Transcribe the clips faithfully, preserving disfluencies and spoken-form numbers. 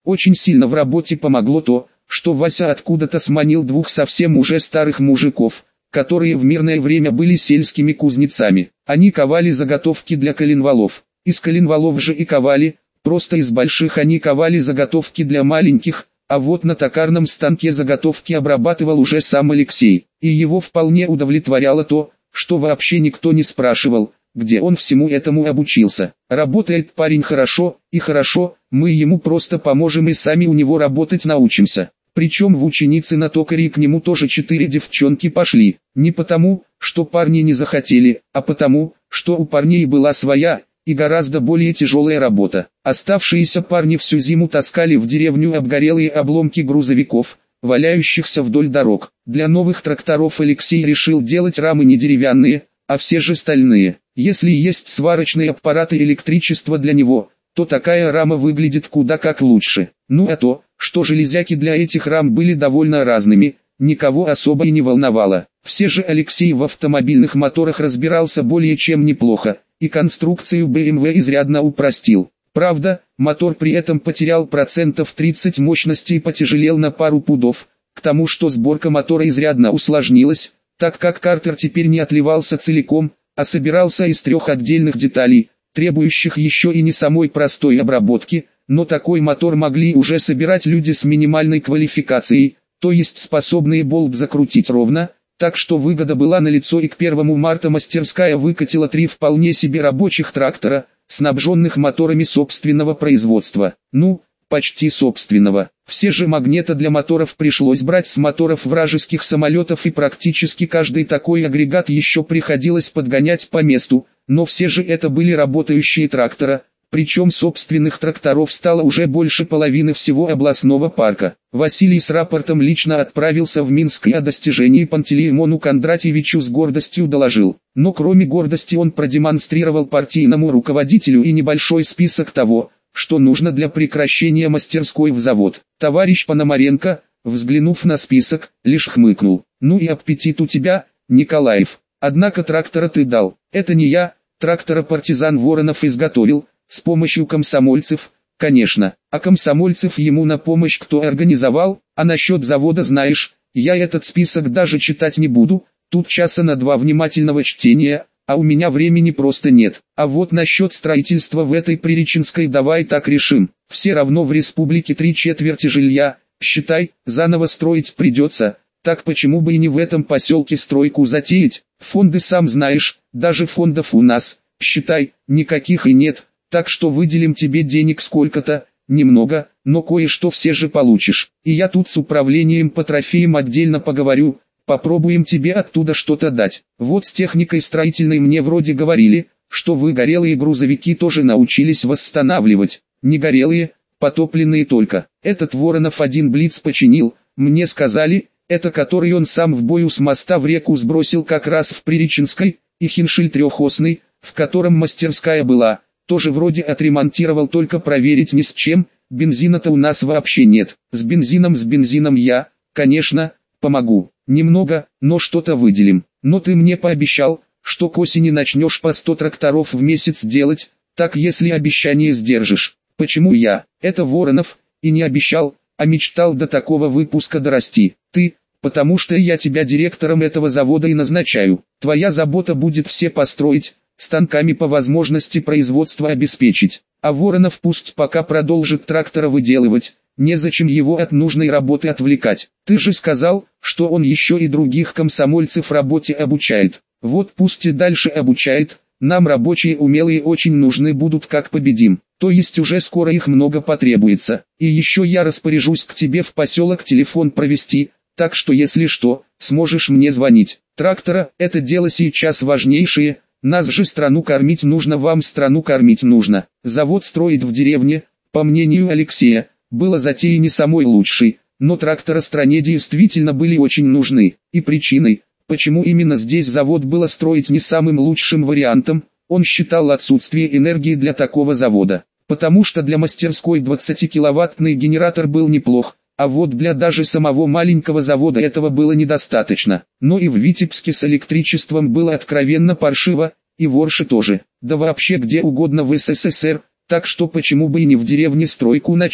Очень сильно в работе помогло то, что Вася откуда-то сманил двух совсем уже старых мужиков, которые в мирное время были сельскими кузнецами. Они ковали заготовки для коленвалов. Из коленвалов же и ковали, просто из больших они ковали заготовки для маленьких, а вот на токарном станке заготовки обрабатывал уже сам Алексей. И его вполне удовлетворяло то, что вообще никто не спрашивал, где он всему этому обучился. Работает парень хорошо, и хорошо, мы ему просто поможем и сами у него работать научимся. Причем в ученицы на токаре к нему тоже четыре девчонки пошли. Не потому, что парни не захотели, а потому, что у парней была своя, и гораздо более тяжелая работа. Оставшиеся парни всю зиму таскали в деревню обгорелые обломки грузовиков, валяющихся вдоль дорог. Для новых тракторов Алексей решил делать рамы не деревянные, а все же стальные. Если есть сварочные аппараты электричества для него, то такая рама выглядит куда как лучше. Ну а то, что железяки для этих рам были довольно разными, никого особо и не волновало. Все же Алексей в автомобильных моторах разбирался более чем неплохо, и конструкцию бэ эм вэ изрядно упростил. Правда, мотор при этом потерял процентов тридцать мощности и потяжелел на пару пудов, к тому что сборка мотора изрядно усложнилась, так как картер теперь не отливался целиком, а собирался из трех отдельных деталей, требующих еще и не самой простой обработки, но такой мотор могли уже собирать люди с минимальной квалификацией, то есть способные болт закрутить ровно, так что выгода была налицо, и к первому марта мастерская выкатила три вполне себе рабочих трактора, снабженных моторами собственного производства. Ну, почти собственного. Все же магниты для моторов пришлось брать с моторов вражеских самолетов, и практически каждый такой агрегат еще приходилось подгонять по месту, но все же это были работающие трактора, причем собственных тракторов стало уже больше половины всего областного парка. Василий с рапортом лично отправился в Минск и о достижении Пантелеймону Кондратьевичу с гордостью доложил. Но кроме гордости он продемонстрировал партийному руководителю и небольшой список того, что нужно для прекращения мастерской в завод. Товарищ Пономаренко, взглянув на список, лишь хмыкнул. «Ну и аппетит у тебя, Николаев. Однако трактора ты дал. Это не я, трактора партизан Воронов изготовил, с помощью комсомольцев, конечно. А комсомольцев ему на помощь кто организовал? А насчет завода знаешь, я этот список даже читать не буду, тут часа на два внимательного чтения, а у меня времени просто нет. А вот насчет строительства в этой Приреченской давай так решим. Все равно в республике три четверти жилья, считай, заново строить придется, так почему бы и не в этом поселке стройку затеять? Фонды сам знаешь, даже фондов у нас, считай, никаких и нет. Так что выделим тебе денег сколько-то, немного, но кое-что все же получишь. И я тут с управлением по трофеям отдельно поговорю, попробуем тебе оттуда что-то дать. Вот с техникой строительной мне вроде говорили, что вы горелые грузовики тоже научились восстанавливать. Не горелые, потопленные только. Этот Воронов один блиц починил, мне сказали, это который он сам в бою с моста в реку сбросил как раз в Приреченской, и Хиншиль трехосный, в котором мастерская была. Тоже вроде отремонтировал, только проверить ни с чем, бензина-то у нас вообще нет. С бензином с бензином я, конечно, помогу. Немного, но что-то выделим. Но ты мне пообещал, что к осени начнешь по сто тракторов в месяц делать, так если обещание сдержишь. Почему я? Это Воронов, и не обещал, а мечтал до такого выпуска дорасти. Ты, потому что я тебя директором этого завода и назначаю. Твоя забота будет все построить, станками по возможности производства обеспечить, а Воронов пусть пока продолжит трактора выделывать, незачем его от нужной работы отвлекать. Ты же сказал, что он еще и других комсомольцев работе обучает. Вот пусть и дальше обучает, нам рабочие умелые очень нужны будут, как победим. То есть уже скоро их много потребуется. И еще я распоряжусь к тебе в поселок телефон провести, так что если что, сможешь мне звонить. Трактора – это дело сейчас важнейшее. Нас же страну кормить нужно, вам страну кормить нужно. Завод строить в деревне, по мнению Алексея, было затеей не самой лучшей, но трактора стране действительно были очень нужны. И причиной, почему именно здесь завод было строить не самым лучшим вариантом, он считал отсутствие энергии для такого завода. Потому что для мастерской двадцатикиловаттный генератор был неплох, а вот для даже самого маленького завода этого было недостаточно. Но и в Витебске с электричеством было откровенно паршиво, и в Орше тоже, да вообще где угодно в СССР, так что почему бы и не в деревне стройку начать?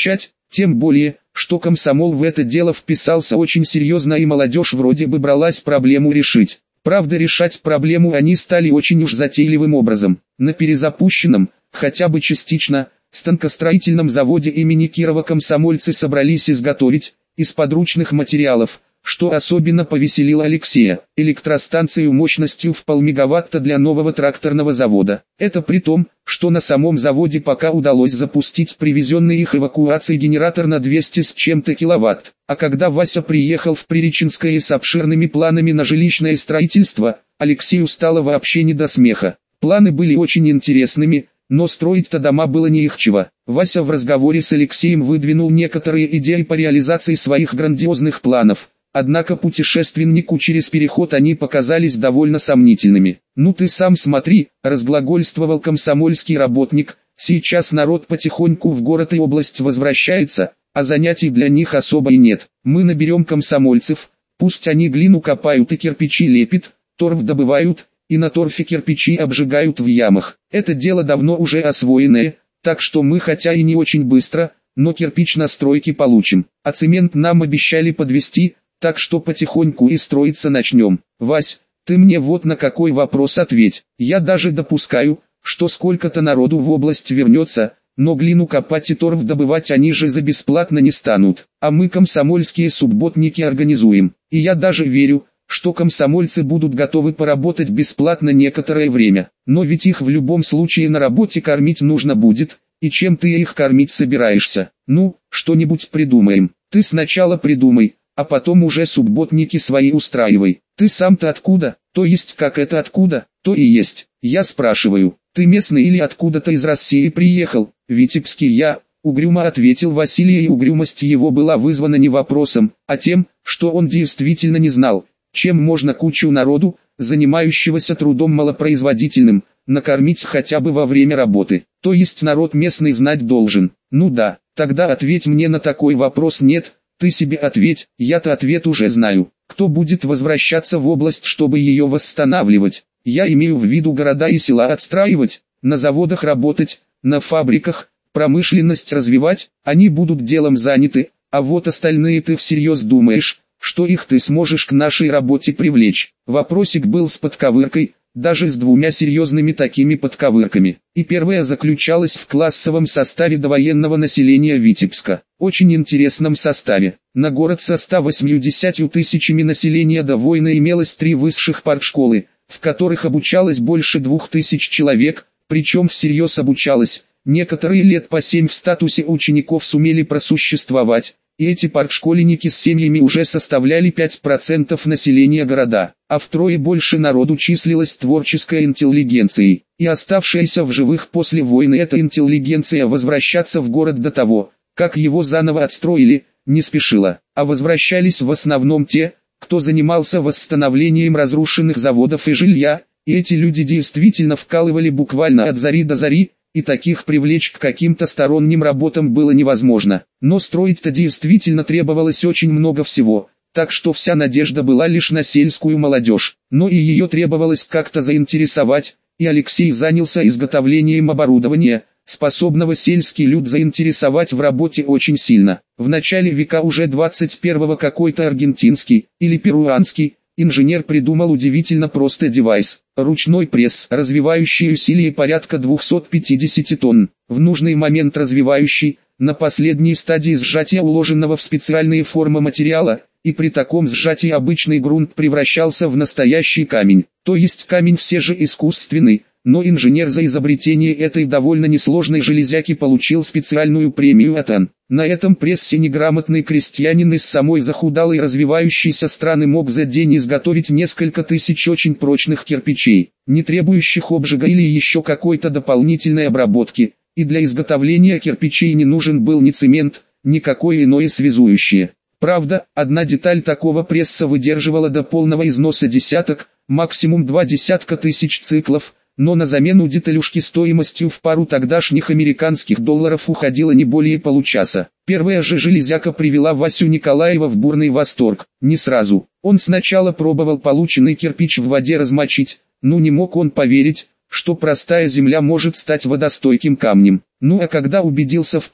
Тем более, что комсомол в это дело вписался очень серьезно и молодежь вроде бы бралась проблему решить. Правда, решать проблему они стали очень уж затейливым образом. На перезапущенном, хотя бы частично, станкостроительном заводе имени Кирова комсомольцы собрались изготовить, из подручных материалов, что особенно повеселило Алексея, электростанцию мощностью в полмегаватта для нового тракторного завода. Это при том, что на самом заводе пока удалось запустить привезенный их эвакуацией генератор на двести с чем-то киловатт. А когда Вася приехал в Приреченское с обширными планами на жилищное строительство, Алексею стало вообще не до смеха. Планы были очень интересными, но строить-то дома было не их чего. Вася в разговоре с Алексеем выдвинул некоторые идеи по реализации своих грандиозных планов. Однако путешественнику через переход они показались довольно сомнительными. «Ну ты сам смотри», – разглагольствовал комсомольский работник, – «сейчас народ потихоньку в город и область возвращается, а занятий для них особо и нет. Мы наберем комсомольцев, пусть они глину копают и кирпичи лепят, торф добывают, и на торфе кирпичи обжигают в ямах. Это дело давно уже освоенное, так что мы хотя и не очень быстро, но кирпич на стройке получим, а цемент нам обещали подвезти, так что потихоньку и строиться начнем. Вась, ты мне вот на какой вопрос ответь. Я даже допускаю, что сколько-то народу в область вернется, но глину копать и торф добывать они же за бесплатно не станут, а мы комсомольские субботники организуем. И я даже верю, что комсомольцы будут готовы поработать бесплатно некоторое время. Но ведь их в любом случае на работе кормить нужно будет, и чем ты их кормить собираешься? Ну, что-нибудь придумаем. Ты сначала придумай, а потом уже субботники свои устраивай. Ты сам-то откуда? То есть как это откуда? То и есть. Я спрашиваю, ты местный или откуда-то из России приехал? Витебский я, угрюмо ответил Василий, и угрюмость его была вызвана не вопросом, а тем, что он действительно не знал, чем можно кучу народу, занимающегося трудом малопроизводительным, накормить хотя бы во время работы. То есть народ местный знать должен. Ну да, тогда ответь мне на такой вопрос. Нет, ты себе ответь, я-то ответ уже знаю. Кто будет возвращаться в область, чтобы ее восстанавливать? Я имею в виду города и села отстраивать, на заводах работать, на фабриках, промышленность развивать, они будут делом заняты, а вот остальные ты всерьез думаешь, что их ты сможешь к нашей работе привлечь? Вопросик был с подковыркой, даже с двумя серьезными такими подковырками. И первая заключалась в классовом составе довоенного населения Витебска. Очень интересном составе. На город со ста восьмью тысячами населения до войны имелось три высших партшколы, в которых обучалось больше двух тысяч человек, причем всерьез обучалось. Некоторые лет по семь в статусе учеников сумели просуществовать, и эти партшкольники с семьями уже составляли пять процентов населения города, а втрое больше народу числилась творческой интеллигенцией, и оставшаяся в живых после войны эта интеллигенция возвращаться в город до того, как его заново отстроили, не спешила, а возвращались в основном те, кто занимался восстановлением разрушенных заводов и жилья, и эти люди действительно вкалывали буквально от зари до зари, и таких привлечь к каким-то сторонним работам было невозможно. Но строить-то действительно требовалось очень много всего, так что вся надежда была лишь на сельскую молодежь. Но и ее требовалось как-то заинтересовать, и Алексей занялся изготовлением оборудования, способного сельский люд заинтересовать в работе очень сильно. В начале века уже двадцать первого какой-то аргентинский, или перуанский, инженер придумал удивительно простой девайс – ручной пресс, развивающий усилие порядка двухсот пятидесяти тонн, в нужный момент развивающий, на последней стадии сжатия уложенного в специальные формы материала, и при таком сжатии обычный грунт превращался в настоящий камень, то есть камень все же искусственный. Но инженер за изобретение этой довольно несложной железяки получил специальную премию от АН. На этом прессе неграмотный крестьянин из самой захудалой развивающейся страны мог за день изготовить несколько тысяч очень прочных кирпичей, не требующих обжига или еще какой-то дополнительной обработки, и для изготовления кирпичей не нужен был ни цемент, ни какое иное связующее. Правда, одна деталь такого пресса выдерживала до полного износа десяток, максимум два десятка тысяч циклов, но на замену деталюшки стоимостью в пару тогдашних американских долларов уходило не более получаса. Первая же железяка привела Васю Николаева в бурный восторг. Не сразу. Он сначала пробовал полученный кирпич в воде размочить, но не мог он поверить, что простая земля может стать водостойким камнем. Ну а когда убедился в том,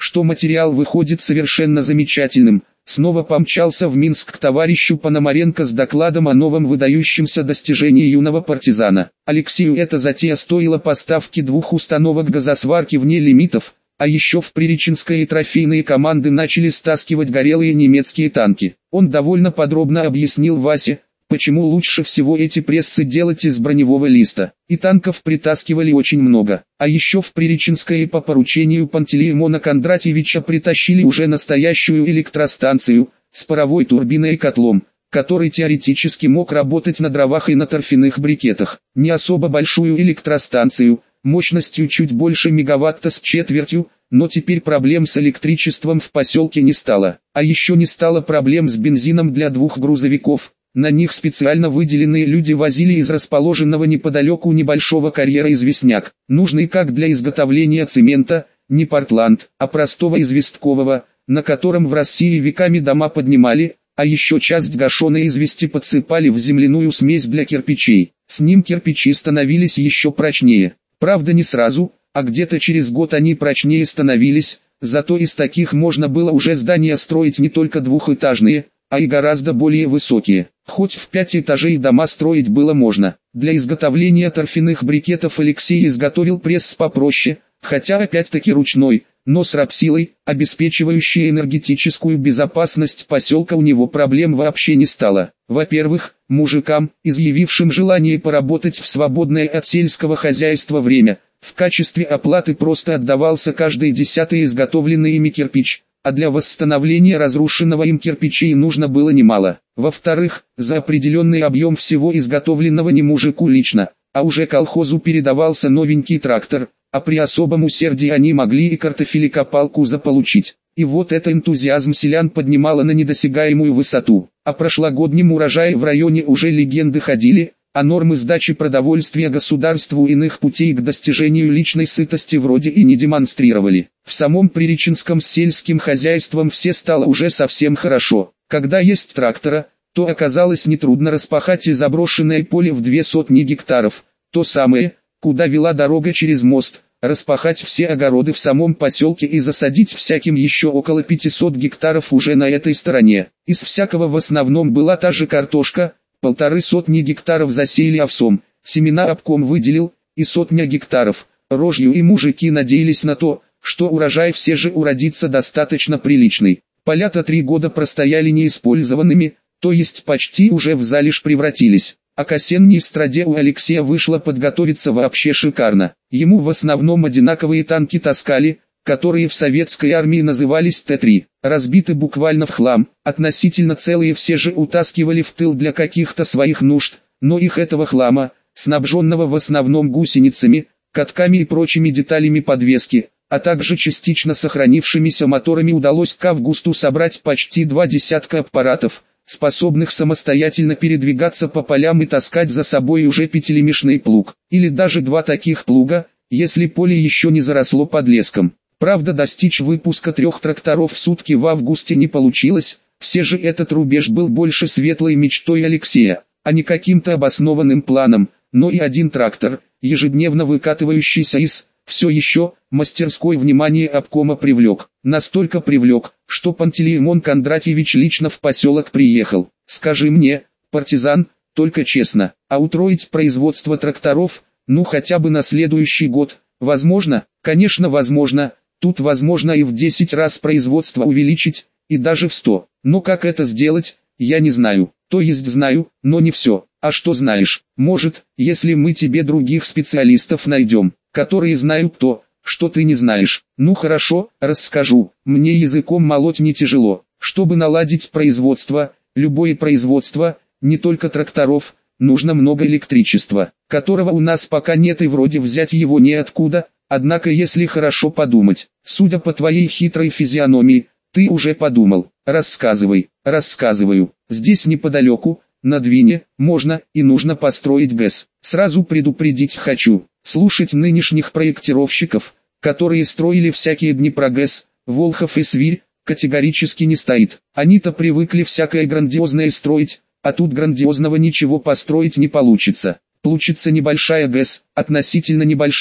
что материал выходит совершенно замечательным, снова помчался в Минск к товарищу Пономаренко с докладом о новом выдающемся достижении юного партизана. Алексею эта затея стоила поставки двух установок газосварки вне лимитов, а еще в Приреченской и трофейные команды начали стаскивать горелые немецкие танки. Он довольно подробно объяснил Васе, почему лучше всего эти прессы делать из броневого листа. И танков притаскивали очень много. А еще в Приреченской по поручению Пантелеимона Кондратьевича притащили уже настоящую электростанцию, с паровой турбиной и котлом, который теоретически мог работать на дровах и на торфяных брикетах. Не особо большую электростанцию, мощностью чуть больше мегаватта с четвертью, но теперь проблем с электричеством в поселке не стало. А еще не стало проблем с бензином для двух грузовиков. На них специально выделенные люди возили из расположенного неподалеку небольшого карьера известняк, нужный как для изготовления цемента, не портланд, а простого известкового, на котором в России веками дома поднимали, а еще часть гашеной извести подсыпали в земляную смесь для кирпичей. С ним кирпичи становились еще прочнее. Правда не сразу, а где-то через год они прочнее становились, зато из таких можно было уже здания строить не только двухэтажные, а и гораздо более высокие. Хоть в пять этажей дома строить было можно. Для изготовления торфяных брикетов Алексей изготовил пресс попроще, хотя опять-таки ручной, но с рабсилой, обеспечивающей энергетическую безопасность поселка, у него проблем вообще не стало. Во-первых, мужикам, изъявившим желание поработать в свободное от сельского хозяйства время, в качестве оплаты просто отдавался каждый десятый изготовленный ими кирпич, а для восстановления разрушенного им кирпичей нужно было немало. Во-вторых, за определенный объем всего изготовленного не мужику лично, а уже колхозу передавался новенький трактор, а при особом усердии они могли и картофелекопалку заполучить. И вот это энтузиазм селян поднимало на недосягаемую высоту. О прошлогоднем урожае в районе уже легенды ходили, а нормы сдачи продовольствия государству иных путей к достижению личной сытости вроде и не демонстрировали. В самом Приреченском с сельским хозяйством все стало уже совсем хорошо. Когда есть трактора, то оказалось нетрудно распахать и заброшенное поле в две сотни гектаров, то самое, куда вела дорога через мост, распахать все огороды в самом поселке и засадить всяким еще около пятисот гектаров уже на этой стороне. Из всякого в основном была та же картошка, полторы сотни гектаров засеяли овсом, семена обком выделил, и сотня гектаров, рожью, и мужики надеялись на то, что урожай все же уродится достаточно приличный. Поля-то три года простояли неиспользованными, то есть почти уже в залежь превратились. А к осенней страде у Алексея вышло подготовиться вообще шикарно. Ему в основном одинаковые танки таскали, которые в советской армии назывались Т три, разбиты буквально в хлам, относительно целые все же утаскивали в тыл для каких-то своих нужд, но их этого хлама, снабженного в основном гусеницами, катками и прочими деталями подвески, а также частично сохранившимися моторами, удалось к августу собрать почти два десятка аппаратов, способных самостоятельно передвигаться по полям и таскать за собой уже пятилемешный плуг, или даже два таких плуга, если поле еще не заросло подлеском. Правда, достичь выпуска трех тракторов в сутки в августе не получилось, все же этот рубеж был больше светлой мечтой Алексея, а не каким-то обоснованным планом, но и один трактор, ежедневно выкатывающийся из все еще мастерской, внимание обкома привлек. Настолько привлек, что Пантелеимон Кондратьевич лично в поселок приехал. «Скажи мне, партизан, только честно, а утроить производство тракторов, ну хотя бы на следующий год, возможно?» «Конечно возможно, тут возможно и в десять раз производство увеличить, и даже в сто. Но как это сделать, я не знаю. То есть знаю, но не все. А что знаешь? Может, если мы тебе других специалистов найдем, которые знают то, что ты не знаешь. Ну хорошо, расскажу. Мне языком молоть не тяжело. Чтобы наладить производство, любое производство, не только тракторов, нужно много электричества, которого у нас пока нет и вроде взять его неоткуда. Однако если хорошо подумать, судя по твоей хитрой физиономии, ты уже подумал. Рассказывай. Рассказываю. Здесь неподалеку, на Двине, можно и нужно построить ГЭС. Сразу предупредить хочу. Слушать нынешних проектировщиков, которые строили всякие Днепрогэс, Волхов и Свирь, категорически не стоит. Они-то привыкли всякое грандиозное строить, а тут грандиозного ничего построить не получится. Получится небольшая ГЭС, относительно небольшая,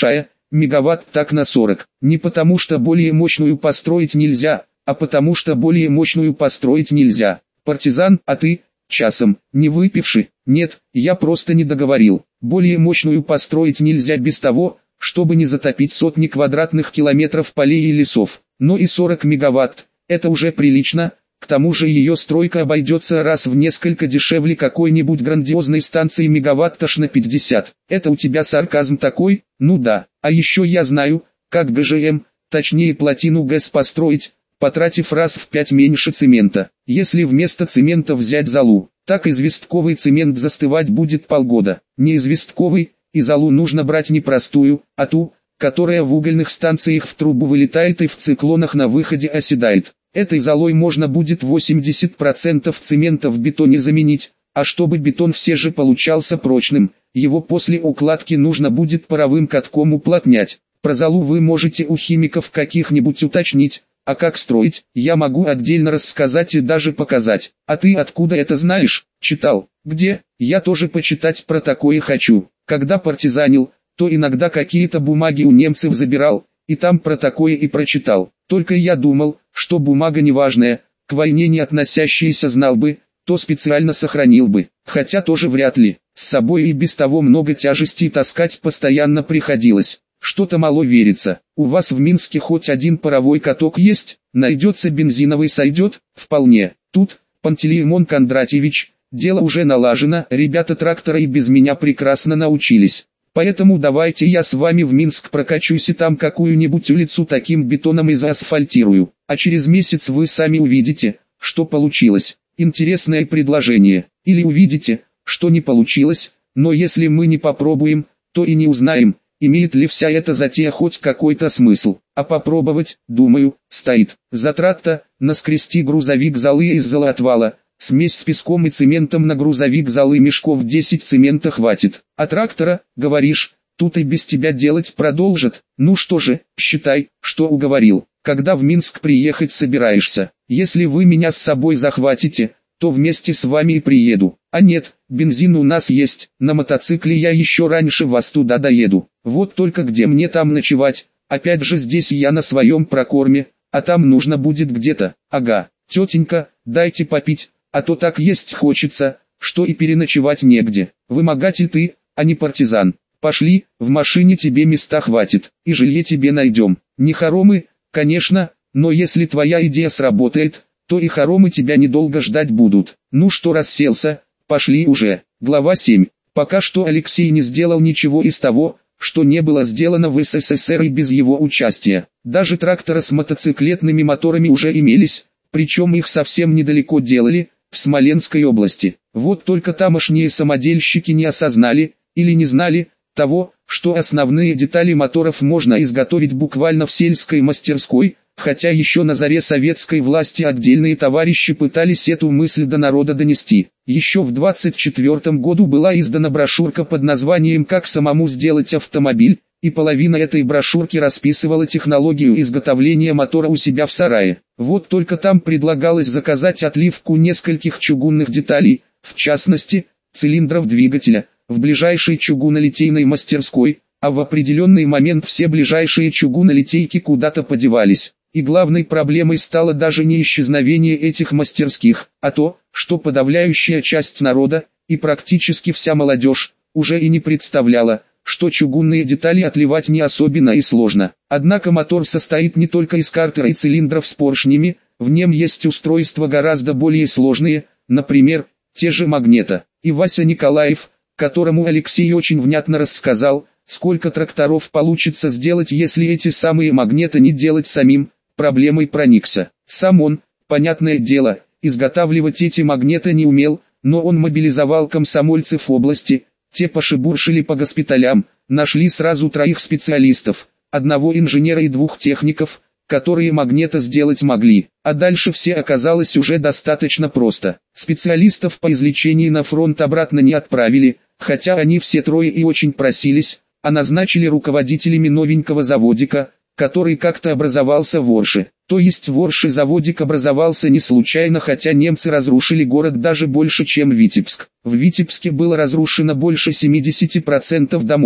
мегаватт так на сорок. Не потому что более мощную построить нельзя, а потому что более мощную построить нельзя. Партизан, а ты, часом, не выпивший? Нет, я просто не договорил. Более мощную построить нельзя без того, чтобы не затопить сотни квадратных километров полей и лесов. Но и сорок мегаватт, это уже прилично. К тому же ее стройка обойдется раз в несколько дешевле какой-нибудь грандиозной станции мегаватт аж на пятьдесят. Это у тебя сарказм такой? Ну да. А еще я знаю, как ГЖМ, точнее плотину ГЭС построить, потратив раз в пять меньше цемента. Если вместо цемента взять золу, так известковый цемент застывать будет полгода. Не известковый, и золу нужно брать не простую, а ту, которая в угольных станциях в трубу вылетает и в циклонах на выходе оседает. Этой золой можно будет восемьдесят процентов цемента в бетоне заменить, а чтобы бетон все же получался прочным, его после укладки нужно будет паровым катком уплотнять. Про золу вы можете у химиков каких-нибудь уточнить, а как строить, я могу отдельно рассказать и даже показать. А ты откуда это знаешь? Читал. Где? Я тоже почитать про такое хочу. Когда партизанил, то иногда какие-то бумаги у немцев забирал, и там про такое и прочитал. Только я думал, что бумага неважная, к войне не относящаяся знал бы, то специально сохранил бы. Хотя тоже вряд ли. С собой и без того много тяжестей таскать постоянно приходилось. Что-то мало верится. У вас в Минске хоть один паровой каток есть? Найдется бензиновый сойдет? Вполне. Тут, Пантелеймон Кондратьевич, дело уже налажено, ребята трактора и без меня прекрасно научились. Поэтому давайте я с вами в Минск прокачусь и там какую-нибудь улицу таким бетоном и заасфальтирую. А через месяц вы сами увидите, что получилось. Интересное предложение. Или увидите, что не получилось, но если мы не попробуем, то и не узнаем, имеет ли вся эта затея хоть какой-то смысл. А попробовать, думаю, стоит. Затрат-то, наскрести грузовик золы из золоотвала. Смесь с песком и цементом на грузовик золы мешков десять цемента хватит. А трактора, говоришь, тут и без тебя делать продолжат. Ну что же, считай, что уговорил. Когда в Минск приехать собираешься? Если вы меня с собой захватите, то вместе с вами и приеду. А нет, бензин у нас есть, на мотоцикле я еще раньше вас туда доеду. Вот только где мне там ночевать? Опять же здесь я на своем прокорме, а там нужно будет где-то. Ага, тетенька, дайте попить. А то так есть хочется, что и переночевать негде. Вымогатель ты, а не партизан. Пошли, в машине тебе места хватит, и жилье тебе найдем. Не хоромы, конечно, но если твоя идея сработает, то и хоромы тебя недолго ждать будут. Ну что расселся, пошли уже. Глава семь. Пока что Алексей не сделал ничего из того, что не было сделано в СССР и без его участия. Даже тракторы с мотоциклетными моторами уже имелись, причем их совсем недалеко делали, в Смоленской области. Вот только тамошние самодельщики не осознали, или не знали, того, что основные детали моторов можно изготовить буквально в сельской мастерской, хотя еще на заре советской власти отдельные товарищи пытались эту мысль до народа донести. Еще в двадцать четвёртом году была издана брошюрка под названием «Как самому сделать автомобиль», и половина этой брошюрки расписывала технологию изготовления мотора у себя в сарае. Вот только там предлагалось заказать отливку нескольких чугунных деталей, в частности, цилиндров двигателя, в ближайшей чугунолитейной мастерской, а в определенный момент все ближайшие чугунолитейки куда-то подевались. И главной проблемой стало даже не исчезновение этих мастерских, а то, что подавляющая часть народа, и практически вся молодежь, уже и не представляла, что чугунные детали отливать не особенно и сложно. Однако мотор состоит не только из картера и цилиндров с поршнями, в нем есть устройства гораздо более сложные, например, те же магнета. И Вася Николаев, которому Алексей очень внятно рассказал, сколько тракторов получится сделать, если эти самые магнеты не делать самим, проблемой проникся. Сам он, понятное дело, изготавливать эти магнеты не умел, но он мобилизовал комсомольцев области. Те пошебуршили по госпиталям, нашли сразу троих специалистов, одного инженера и двух техников, которые магнета сделать могли. А дальше все оказалось уже достаточно просто. Специалистов по излечении на фронт обратно не отправили, хотя они все трое и очень просились, а назначили руководителями новенького заводика, который как-то образовался в Орше. То есть в Орше заводик образовался не случайно, хотя немцы разрушили город даже больше, чем Витебск. В Витебске было разрушено больше семидесяти процентов домов,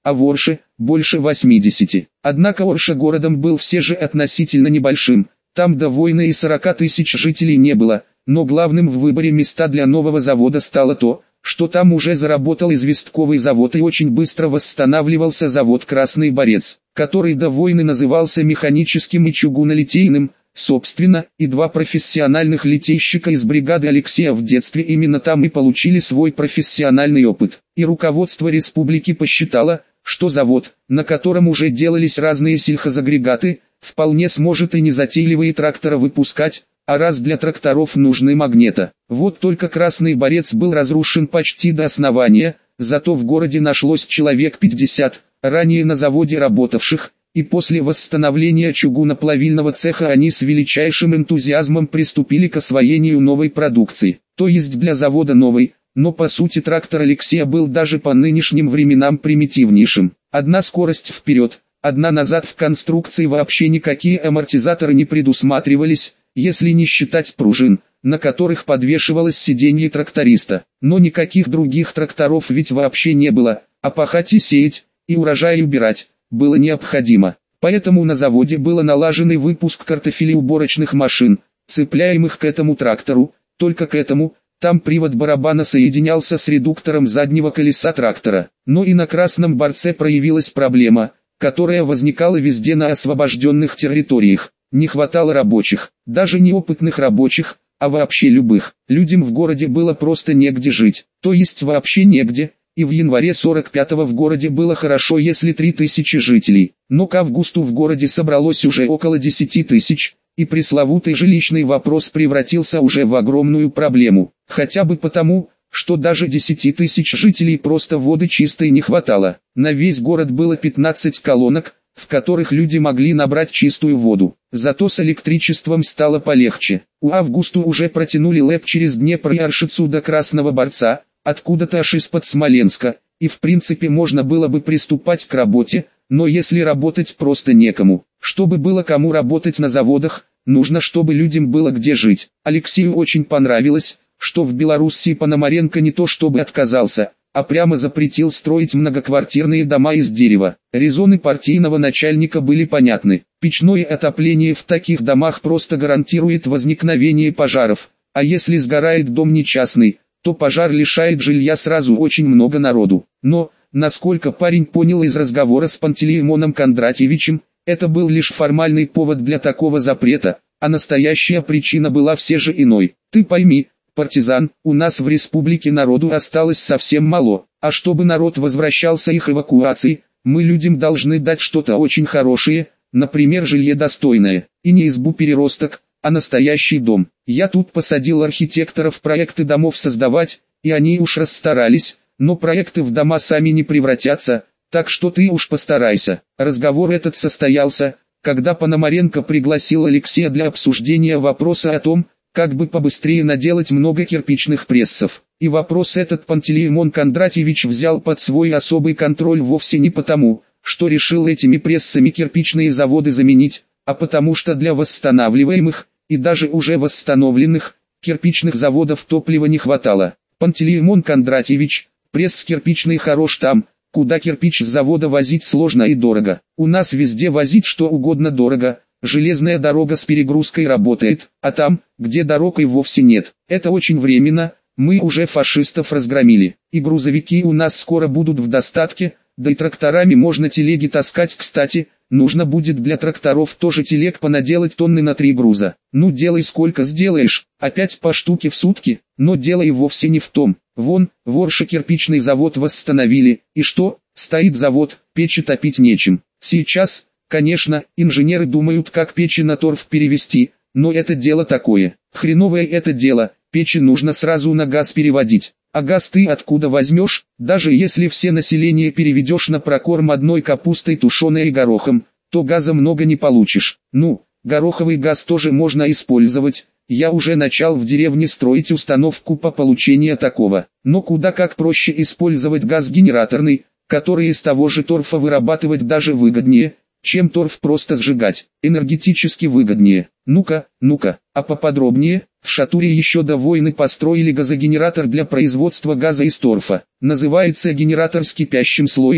а в Орше – больше восьмидесяти. Однако Орша городом был все же относительно небольшим, там до войны и сорока тысяч жителей не было, но главным в выборе места для нового завода стало то, что там уже заработал известковый завод и очень быстро восстанавливался завод «Красный Борец», который до войны назывался механическим и чугунолитейным, собственно, и два профессиональных литейщика из бригады Алексея в детстве именно там и получили свой профессиональный опыт. И руководство республики посчитало, что завод, на котором уже делались разные сельхозагрегаты, вполне сможет и незатейливые трактора выпускать, а раз для тракторов нужны магнета. Вот только «Красный Борец» был разрушен почти до основания, зато в городе нашлось человек пятьдесят, ранее на заводе работавших, и после восстановления чугуноплавильного цеха они с величайшим энтузиазмом приступили к освоению новой продукции, то есть для завода новой, но по сути трактор Алексея был даже по нынешним временам примитивнейшим. Одна скорость вперед, одна назад, в конструкции вообще никакие амортизаторы не предусматривались, если не считать пружин, на которых подвешивалось сиденье тракториста. Но никаких других тракторов ведь вообще не было, а пахать и сеять, и урожай убирать было необходимо. Поэтому на заводе был налажен выпуск картофелеуборочных машин, цепляемых к этому трактору, только к этому. Там привод барабана соединялся с редуктором заднего колеса трактора. Но и на Красном Борце проявилась проблема, которая возникала везде на освобожденных территориях. Не хватало рабочих, даже не опытных рабочих, а вообще любых. Людям в городе было просто негде жить, то есть вообще негде, и в январе сорок пятого в городе было хорошо, если три тысячи жителей. Но к августу в городе собралось уже около десяти тысяч, и пресловутый жилищный вопрос превратился уже в огромную проблему. Хотя бы потому, что даже десяти тысяч жителей просто воды чистой не хватало. На весь город было пятнадцать колонок, в которых люди могли набрать чистую воду. Зато с электричеством стало полегче. У Августу уже протянули ЛЭП через Днепр и Аршицу до Красного Борца, откуда-то аж из-под Смоленска, и в принципе можно было бы приступать к работе, но если работать просто некому. Чтобы было кому работать на заводах, нужно, чтобы людям было где жить. Алексею очень понравилось, что в Белоруссии Пономаренко не то чтобы отказался, а прямо запретил строить многоквартирные дома из дерева. Резоны партийного начальника были понятны. Печное отопление в таких домах просто гарантирует возникновение пожаров, а если сгорает дом не частный, то пожар лишает жилья сразу очень много народу. Но, насколько парень понял из разговора с Пантелеимоном Кондратьевичем, это был лишь формальный повод для такого запрета, а настоящая причина была все же иной. Ты пойми, партизан, у нас в республике народу осталось совсем мало, а чтобы народ возвращался их эвакуации, мы людям должны дать что-то очень хорошее, например жилье достойное, и не избу-переросток, а настоящий дом. Я тут посадил архитекторов проекты домов создавать, и они уж расстарались, но проекты в дома сами не превратятся, так что ты уж постарайся. Разговор этот состоялся, когда Пономаренко пригласил Алексея для обсуждения вопроса о том, как бы побыстрее наделать много кирпичных прессов. И вопрос этот Пантелеимон Кондратьевич взял под свой особый контроль вовсе не потому, что решил этими прессами кирпичные заводы заменить, а потому что для восстанавливаемых, и даже уже восстановленных, кирпичных заводов топлива не хватало. Пантелеимон Кондратьевич, пресс кирпичный хорош там, куда кирпич с завода возить сложно и дорого. У нас везде возить что угодно дорого. Железная дорога с перегрузкой работает, а там, где дорог и вовсе нет, это очень временно, мы уже фашистов разгромили, и грузовики у нас скоро будут в достатке, да и тракторами можно телеги таскать. Кстати, нужно будет для тракторов тоже телег понаделать тонны на три груза. Ну делай сколько сделаешь, опять по штуке в сутки, но дело и вовсе не в том. Вон, в Орше кирпичный завод восстановили, и что, стоит завод, печи топить нечем. Сейчас... Конечно, инженеры думают, как печи на торф перевести, но это дело такое. Хреновое это дело, печи нужно сразу на газ переводить. А газ ты откуда возьмешь? Даже если все население переведешь на прокорм одной капустой тушеной и горохом, то газа много не получишь. Ну, гороховый газ тоже можно использовать. Я уже начал в деревне строить установку по получению такого. Но куда как проще использовать газ генераторный, который из того же торфа вырабатывать даже выгоднее, чем торф просто сжигать, энергетически выгоднее. Ну-ка, ну-ка, а поподробнее, в Шатуре еще до войны построили газогенератор для производства газа из торфа. Называется генератор с кипящим слоем,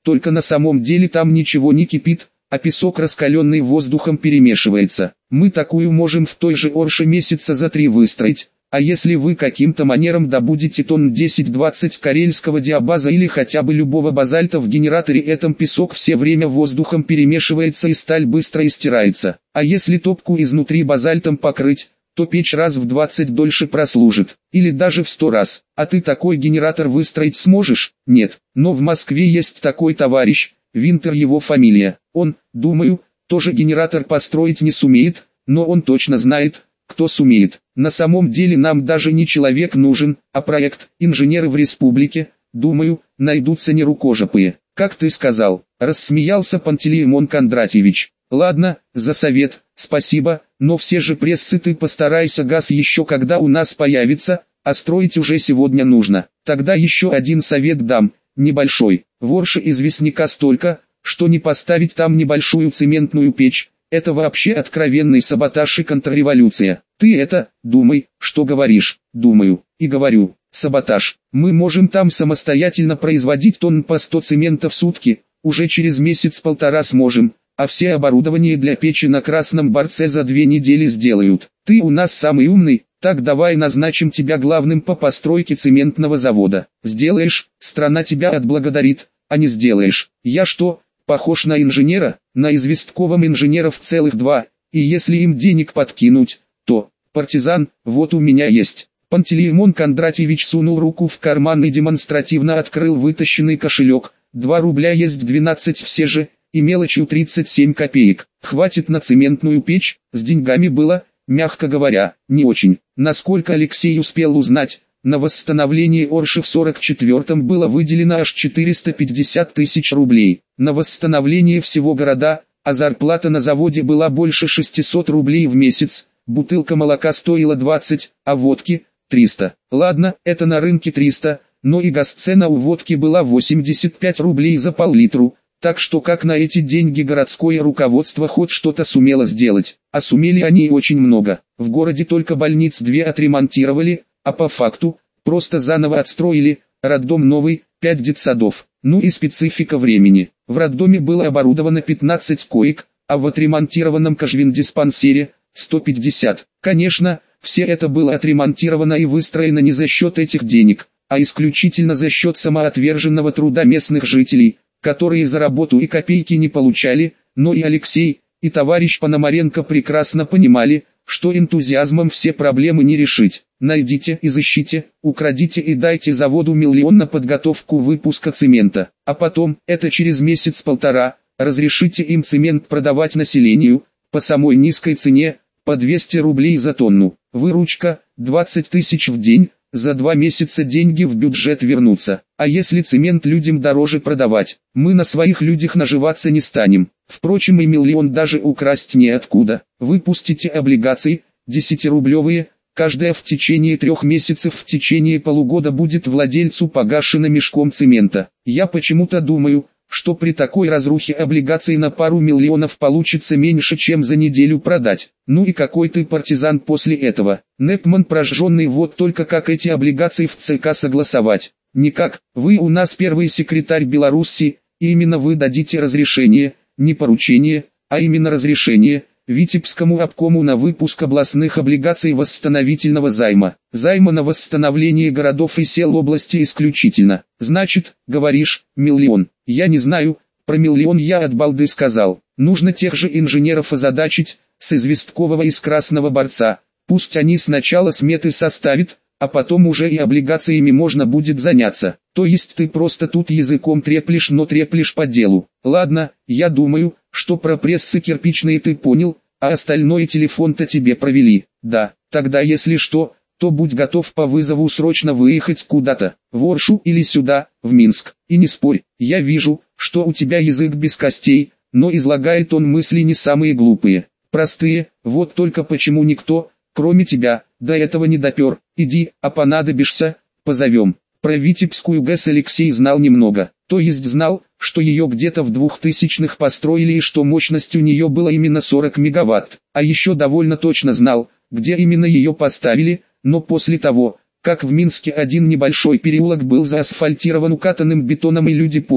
только на самом деле там ничего не кипит, а песок, раскаленный воздухом, перемешивается. Мы такую можем в той же Орше месяца за три выстроить. А если вы каким-то манером добудете тонн десять-двадцать карельского диабаза или хотя бы любого базальта в генераторе, этом песок все время воздухом перемешивается и сталь быстро истирается. А если топку изнутри базальтом покрыть, то печь раз в двадцать дольше прослужит, или даже в сто раз. А ты такой генератор выстроить сможешь? Нет, но в Москве есть такой товарищ, Винтер его фамилия. Он, думаю, тоже генератор построить не сумеет, но он точно знает, кто сумеет. На самом деле нам даже не человек нужен, а проект. Инженеры в республике, думаю, найдутся нерукожопые. Как ты сказал, рассмеялся Пантелеимон Кондратьевич. Ладно, за совет, спасибо, но все же прессы ты постарайся газ еще когда у нас появится, а строить уже сегодня нужно. Тогда еще один совет дам, небольшой. В Орше известняка столько, что не поставить там небольшую цементную печь, это вообще откровенный саботаж и контрреволюция. Ты это, думай, что говоришь, думаю, и говорю, саботаж. Мы можем там самостоятельно производить тонн по сто цемента в сутки, уже через месяц-полтора сможем, а все оборудование для печи на Красном Барце за две недели сделают. Ты у нас самый умный, так давай назначим тебя главным по постройке цементного завода. Сделаешь, страна тебя отблагодарит, а не сделаешь. Я что, похож на инженера? На известковом инженеров целых два, и если им денег подкинуть, то, партизан, вот у меня есть. Пантелеимон Кондратьевич сунул руку в карман и демонстративно открыл вытащенный кошелек. Два рубля есть двенадцать все же, и мелочью тридцать семь копеек. Хватит на цементную печь, с деньгами было, мягко говоря, не очень. Насколько Алексей успел узнать, на восстановление Орши в сорок четвёртом было выделено аж четыреста пятьдесят тысяч рублей. На восстановление всего города, а зарплата на заводе была больше шестисот рублей в месяц, бутылка молока стоила двадцать, а водки – триста. Ладно, это на рынке триста, но и газцена у водки была восемьдесят пять рублей за пол-литру, так что как на эти деньги городское руководство хоть что-то сумело сделать, а сумели они и очень много. В городе только больниц две отремонтировали, а по факту, просто заново отстроили, роддом новый, пять детсадов. Ну и специфика времени. В роддоме было оборудовано пятнадцать коек, а в отремонтированном кожвин-диспансере – сто пятьдесят. Конечно, все это было отремонтировано и выстроено не за счет этих денег, а исключительно за счет самоотверженного труда местных жителей, которые за работу и копейки не получали, но и Алексей, и товарищ Пономаренко прекрасно понимали, что энтузиазмом все проблемы не решить. Найдите, изыщите, украдите и дайте заводу миллион на подготовку выпуска цемента, а потом, это через месяц-полтора, разрешите им цемент продавать населению, по самой низкой цене, по двести рублей за тонну. Выручка, двадцать тысяч в день, за два месяца деньги в бюджет вернутся. А если цемент людям дороже продавать, мы на своих людях наживаться не станем. Впрочем, и миллион даже украсть неоткуда. Выпустите облигации, десятирублевые, каждая в течение трех месяцев в течение полугода будет владельцу погашена мешком цемента. Я почему-то думаю, что при такой разрухе облигаций на пару миллионов получится меньше, чем за неделю продать. Ну и какой ты партизан после этого? Непман прожженный, вот только как эти облигации в ЦК согласовать? Никак, вы у нас первый секретарь Беларуси, и именно вы дадите разрешение, не поручение, а именно разрешение, Витебскому обкому на выпуск областных облигаций восстановительного займа. Займа на восстановление городов и сел области исключительно. Значит, говоришь, миллион. Я не знаю, про миллион я от балды сказал. Нужно тех же инженеров озадачить, с известкового из Красного Барца. Пусть они сначала сметы составят, а потом уже и облигациями можно будет заняться. То есть ты просто тут языком треплешь, но треплешь по делу. Ладно, я думаю, что про прессы кирпичные ты понял, а остальное телефон-то тебе провели. Да, тогда если что, то будь готов по вызову срочно выехать куда-то, в Оршу или сюда, в Минск. И не спорь, я вижу, что у тебя язык без костей, но излагает он мысли не самые глупые. Простые, вот только почему никто, кроме тебя, до этого не допер. Иди, а понадобишься, позовем. Про Витебскую ГЭС Алексей знал немного, то есть знал, что ее где-то в двухтысячных построили и что мощность у нее была именно сорок мегаватт, а еще довольно точно знал, где именно ее поставили, но после того, как в Минске один небольшой переулок был заасфальтирован укатанным бетоном и люди поняли,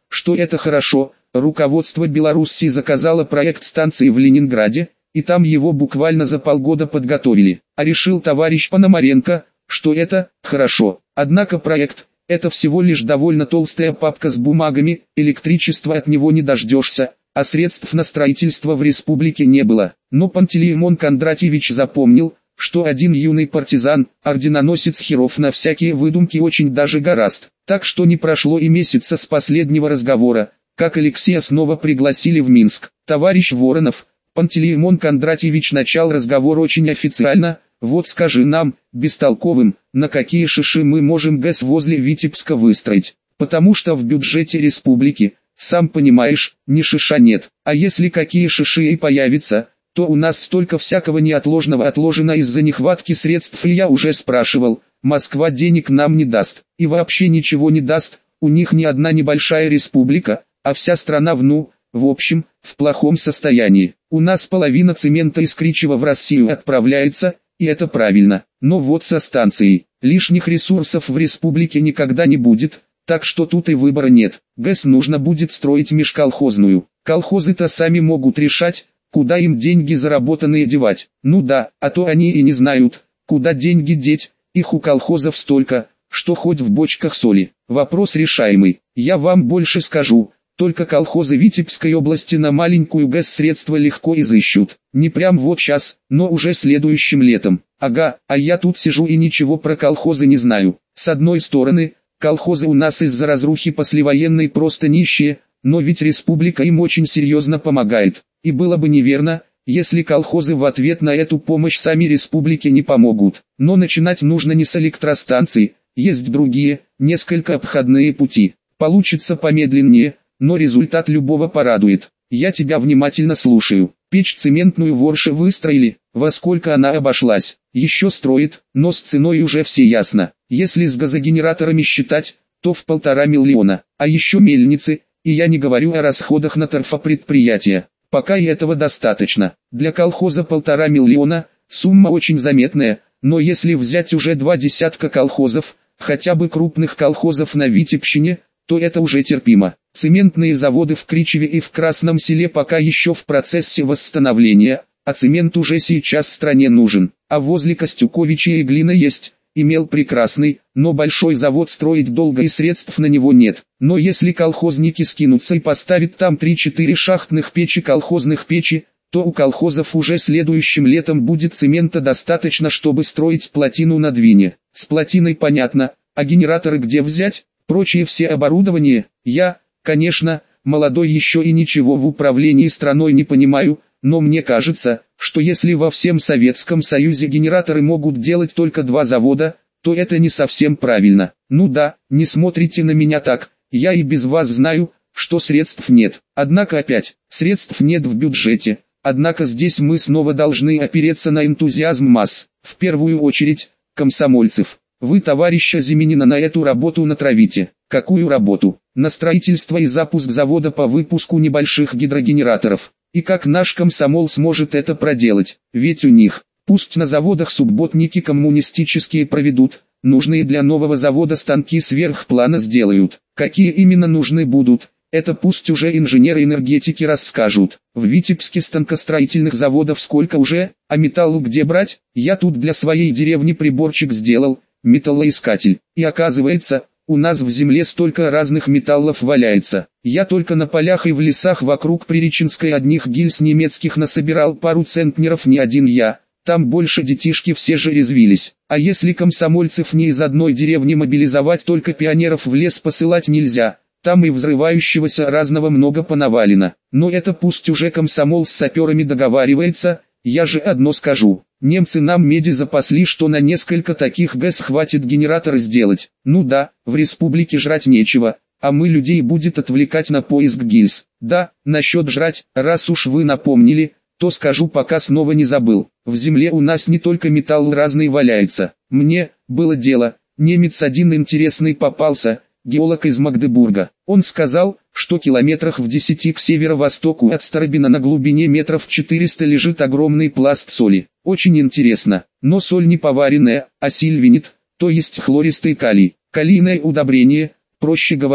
что это хорошо. Руководство Белоруссии заказало проект станции в Ленинграде, и там его буквально за полгода подготовили. А решил товарищ Пономаренко, что это хорошо. Однако проект – это всего лишь довольно толстая папка с бумагами, электричества от него не дождешься, а средств на строительство в республике не было. Но Пантелеимон Кондратьевич запомнил, что один юный партизан, орденоносец херов на всякие выдумки очень даже горазд. Так что не прошло и месяца с последнего разговора, как Алексея снова пригласили в Минск. Товарищ Воронов, Пантелеимон Кондратьевич начал разговор очень официально. Вот скажи нам, бестолковым, на какие шиши мы можем ГЭС возле Витебска выстроить, потому что в бюджете республики, сам понимаешь, ни шиша нет, а если какие шиши и появятся, то у нас столько всякого неотложного отложено из-за нехватки средств, и я уже спрашивал, Москва денег нам не даст, и вообще ничего не даст, у них не одна небольшая республика, а вся страна в ну, в общем, в плохом состоянии. У нас половина цемента из Кричева в Россию отправляется, и это правильно, но вот со станцией, лишних ресурсов в республике никогда не будет, так что тут и выбора нет. ГЭС нужно будет строить межколхозную, колхозы-то сами могут решать, куда им деньги заработанные девать. Ну да, а то они и не знают, куда деньги деть, их у колхозов столько, что хоть в бочках соли. Вопрос решаемый, я вам больше скажу. Только колхозы Витебской области на маленькую ГЭС средства легко изыщут. Не прям вот сейчас, но уже следующим летом. Ага, а я тут сижу и ничего про колхозы не знаю. С одной стороны, колхозы у нас из-за разрухи послевоенной просто нищие, но ведь республика им очень серьезно помогает. И было бы неверно, если колхозы в ответ на эту помощь сами республике не помогут. Но начинать нужно не с электростанций, есть другие, несколько обходные пути. Получится помедленнее, но результат любого порадует. Я тебя внимательно слушаю. Печь цементную в Орше выстроили, во сколько она обошлась? Еще строит, но с ценой уже все ясно. Если с газогенераторами считать, то в полтора миллиона. А еще мельницы, и я не говорю о расходах на торфопредприятия. Пока и этого достаточно. Для колхоза полтора миллиона, сумма очень заметная, но если взять уже два десятка колхозов, хотя бы крупных колхозов на Витебщине, то это уже терпимо. Цементные заводы в Кричеве и в Красном Селе пока еще в процессе восстановления, а цемент уже сейчас стране нужен. А возле Костюковича и глина есть, имел прекрасный, но большой завод строить долго и средств на него нет. Но если колхозники скинутся и поставят там три-четыре шахтных печи колхозных печи, то у колхозов уже следующим летом будет цемента достаточно, чтобы строить плотину на Двине. С плотиной понятно, а генераторы где взять? Прочее все оборудование, я, конечно, молодой еще и ничего в управлении страной не понимаю, но мне кажется, что если во всем Советском Союзе генераторы могут делать только два завода, то это не совсем правильно. Ну да, не смотрите на меня так, я и без вас знаю, что средств нет. Однако опять, средств нет в бюджете, однако здесь мы снова должны опереться на энтузиазм масс, в первую очередь, комсомольцев. Вы товарища Зименина на эту работу натравите. Какую работу? На строительство и запуск завода по выпуску небольших гидрогенераторов. И как наш комсомол сможет это проделать? Ведь у них, пусть на заводах субботники коммунистические проведут, нужные для нового завода станки сверхплана сделают. Какие именно нужны будут, это пусть уже инженеры энергетики расскажут. В Витебске станкостроительных заводов сколько уже, а металлу где брать? Я тут для своей деревни приборчик сделал, металлоискатель. И оказывается, у нас в земле столько разных металлов валяется. Я только на полях и в лесах вокруг Приреченской одних гильз немецких насобирал пару центнеров, не один я. Там больше детишки все же резвились. А если комсомольцев не из одной деревни мобилизовать, только пионеров в лес посылать нельзя. Там и взрывающегося разного много понавалено. Но это пусть уже комсомол с саперами договаривается, я же одно скажу. Немцы нам меди запасли, что на несколько таких ГЭС хватит генераторы сделать. Ну да, в республике жрать нечего, а мы людей будет отвлекать на поиск гильз. Да, насчет жрать, раз уж вы напомнили, то скажу, пока снова не забыл. В земле у нас не только металл разный валяется. Мне, было дело, немец один интересный попался, геолог из Магдебурга. Он сказал, что километрах в десяти к северо-востоку от Старобина на глубине метров четыреста лежит огромный пласт соли. Очень интересно, но соль не поваренная, а сильвинит, то есть хлористый калий. Калийное удобрение, проще говоря.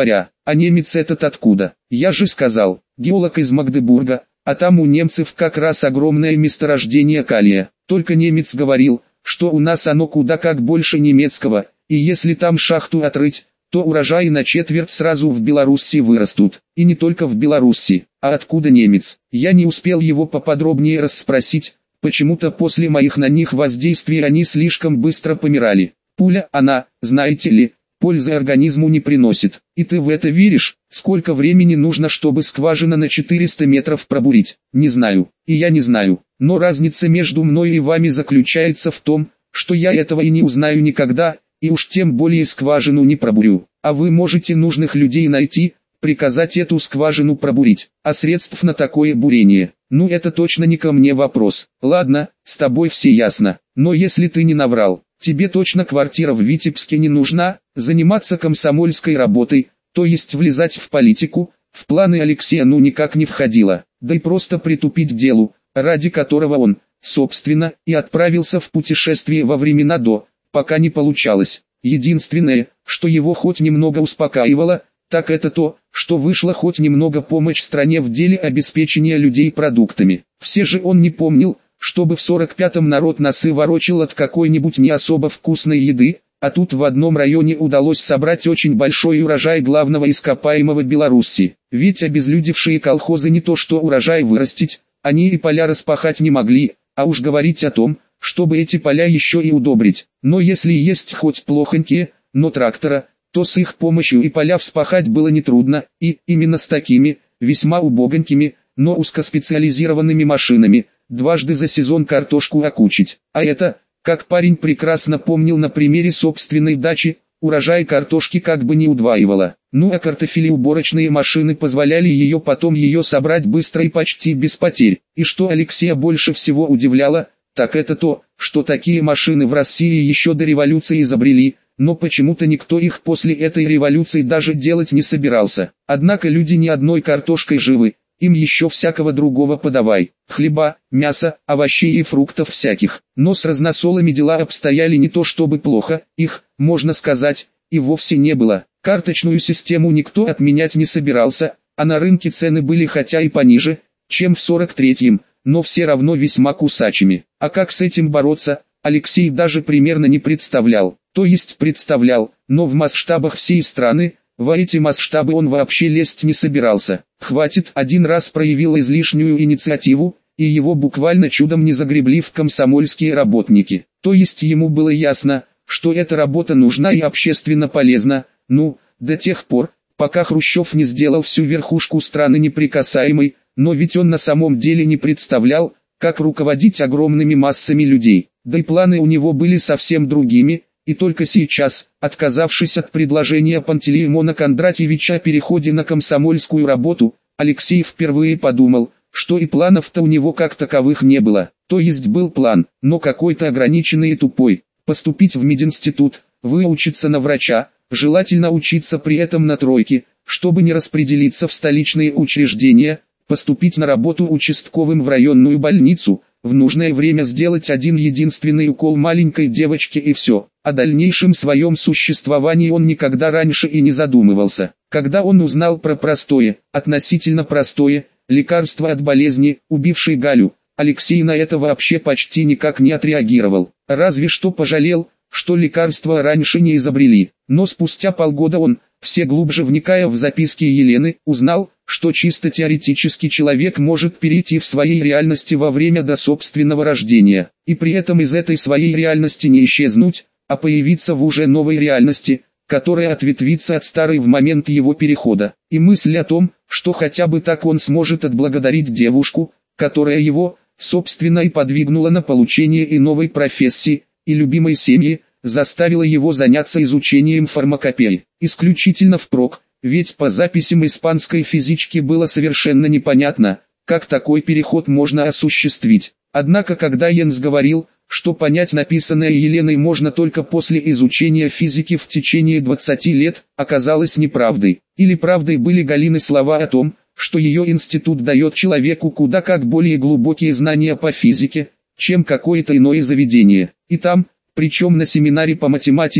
А немец этот откуда? Я же сказал, геолог из Магдебурга, а там у немцев как раз огромное месторождение калия. Только немец говорил, что у нас оно куда как больше немецкого, и если там шахту отрыть, то урожаи на четверть сразу в Беларуси вырастут. И не только в Беларуси. А откуда немец? Я не успел его поподробнее расспросить, почему-то после моих на них воздействий они слишком быстро помирали. Пуля, она, знаете ли, пользы организму не приносит. И ты в это веришь? Сколько времени нужно, чтобы скважина на четыреста метров пробурить? Не знаю. И я не знаю. Но разница между мной и вами заключается в том, что я этого и не узнаю никогда, и уж тем более скважину не пробурю. А вы можете нужных людей найти, приказать эту скважину пробурить. А средств на такое бурение, ну это точно не ко мне вопрос. Ладно, с тобой все ясно. Но если ты не наврал, тебе точно квартира в Витебске не нужна, заниматься комсомольской работой, то есть влезать в политику, в планы Алексея ну никак не входило. Да и просто притупить делу, ради которого он, собственно, и отправился в путешествие во времена до, пока не получалось. Единственное, что его хоть немного успокаивало, так это то, что вышла хоть немного помощь стране в деле обеспечения людей продуктами. Все же он не помнил, чтобы в сорок пятом народ носы ворочил от какой-нибудь не особо вкусной еды, а тут в одном районе удалось собрать очень большой урожай главного ископаемого Беларуси. Ведь обезлюдевшие колхозы не то что урожай вырастить, они и поля распахать не могли, а уж говорить о том, чтобы эти поля еще и удобрить. Но если есть хоть плохонькие, но трактора, то с их помощью и поля вспахать было нетрудно, и именно с такими, весьма убогонькими, но узкоспециализированными машинами, дважды за сезон картошку окучить. А это, как парень прекрасно помнил на примере собственной дачи, урожай картошки как бы не удваивало. Ну а картофелеуборочные машины позволяли ее потом ее собрать быстро и почти без потерь. И что Алексея больше всего удивляло, так это то, что такие машины в России еще до революции изобрели, но почему-то никто их после этой революции даже делать не собирался. Однако люди не одной картошкой живы, им еще всякого другого подавай, хлеба, мяса, овощей и фруктов всяких. Но с разносолами дела обстояли не то чтобы плохо, их, можно сказать, и вовсе не было. Карточную систему никто отменять не собирался, а на рынке цены были хотя и пониже, чем в сорок третьем, но все равно весьма кусачими. А как с этим бороться, Алексей даже примерно не представлял. То есть представлял, но в масштабах всей страны, в эти масштабы он вообще лезть не собирался. Хватит, один раз проявил излишнюю инициативу, и его буквально чудом не загребли в комсомольские работники. То есть ему было ясно, что эта работа нужна и общественно полезна, ну, до тех пор, пока Хрущев не сделал всю верхушку страны неприкасаемой, но ведь он на самом деле не представлял, как руководить огромными массами людей. Да и планы у него были совсем другими. И только сейчас, отказавшись от предложения Пантелеимона Кондратьевича о переходе на комсомольскую работу, Алексей впервые подумал, что и планов-то у него как таковых не было. То есть был план, но какой-то ограниченный и тупой. Поступить в мединститут, выучиться на врача, желательно учиться при этом на тройке, чтобы не распределиться в столичные учреждения, поступить на работу участковым в районную больницу, в нужное время сделать один единственный укол маленькой девочке и все. О дальнейшем своем существовании он никогда раньше и не задумывался. Когда он узнал про простое, относительно простое, лекарство от болезни, убившей Галю, Алексей на это вообще почти никак не отреагировал. Разве что пожалел, что лекарства раньше не изобрели. Но спустя полгода он, все глубже вникая в записки Елены, узнал, что чисто теоретически человек может перейти в своей реальности во время до собственного рождения, и при этом из этой своей реальности не исчезнуть, а появиться в уже новой реальности, которая ответвится от старой в момент его перехода. И мысль о том, что хотя бы так он сможет отблагодарить девушку, которая его, собственно и подвигнула на получение и новой профессии, и любимой семьи, заставила его заняться изучением фармакопеи. Исключительно впрок, ведь по записям испанской физички было совершенно непонятно, как такой переход можно осуществить. Однако когда Йенс говорил, что понять написанное Еленой можно только после изучения физики в течение двадцати лет, оказалось неправдой. Или правдой были Галины слова о том, что ее институт дает человеку куда как более глубокие знания по физике, чем какое-то иное заведение. И там, причем на семинаре по математике,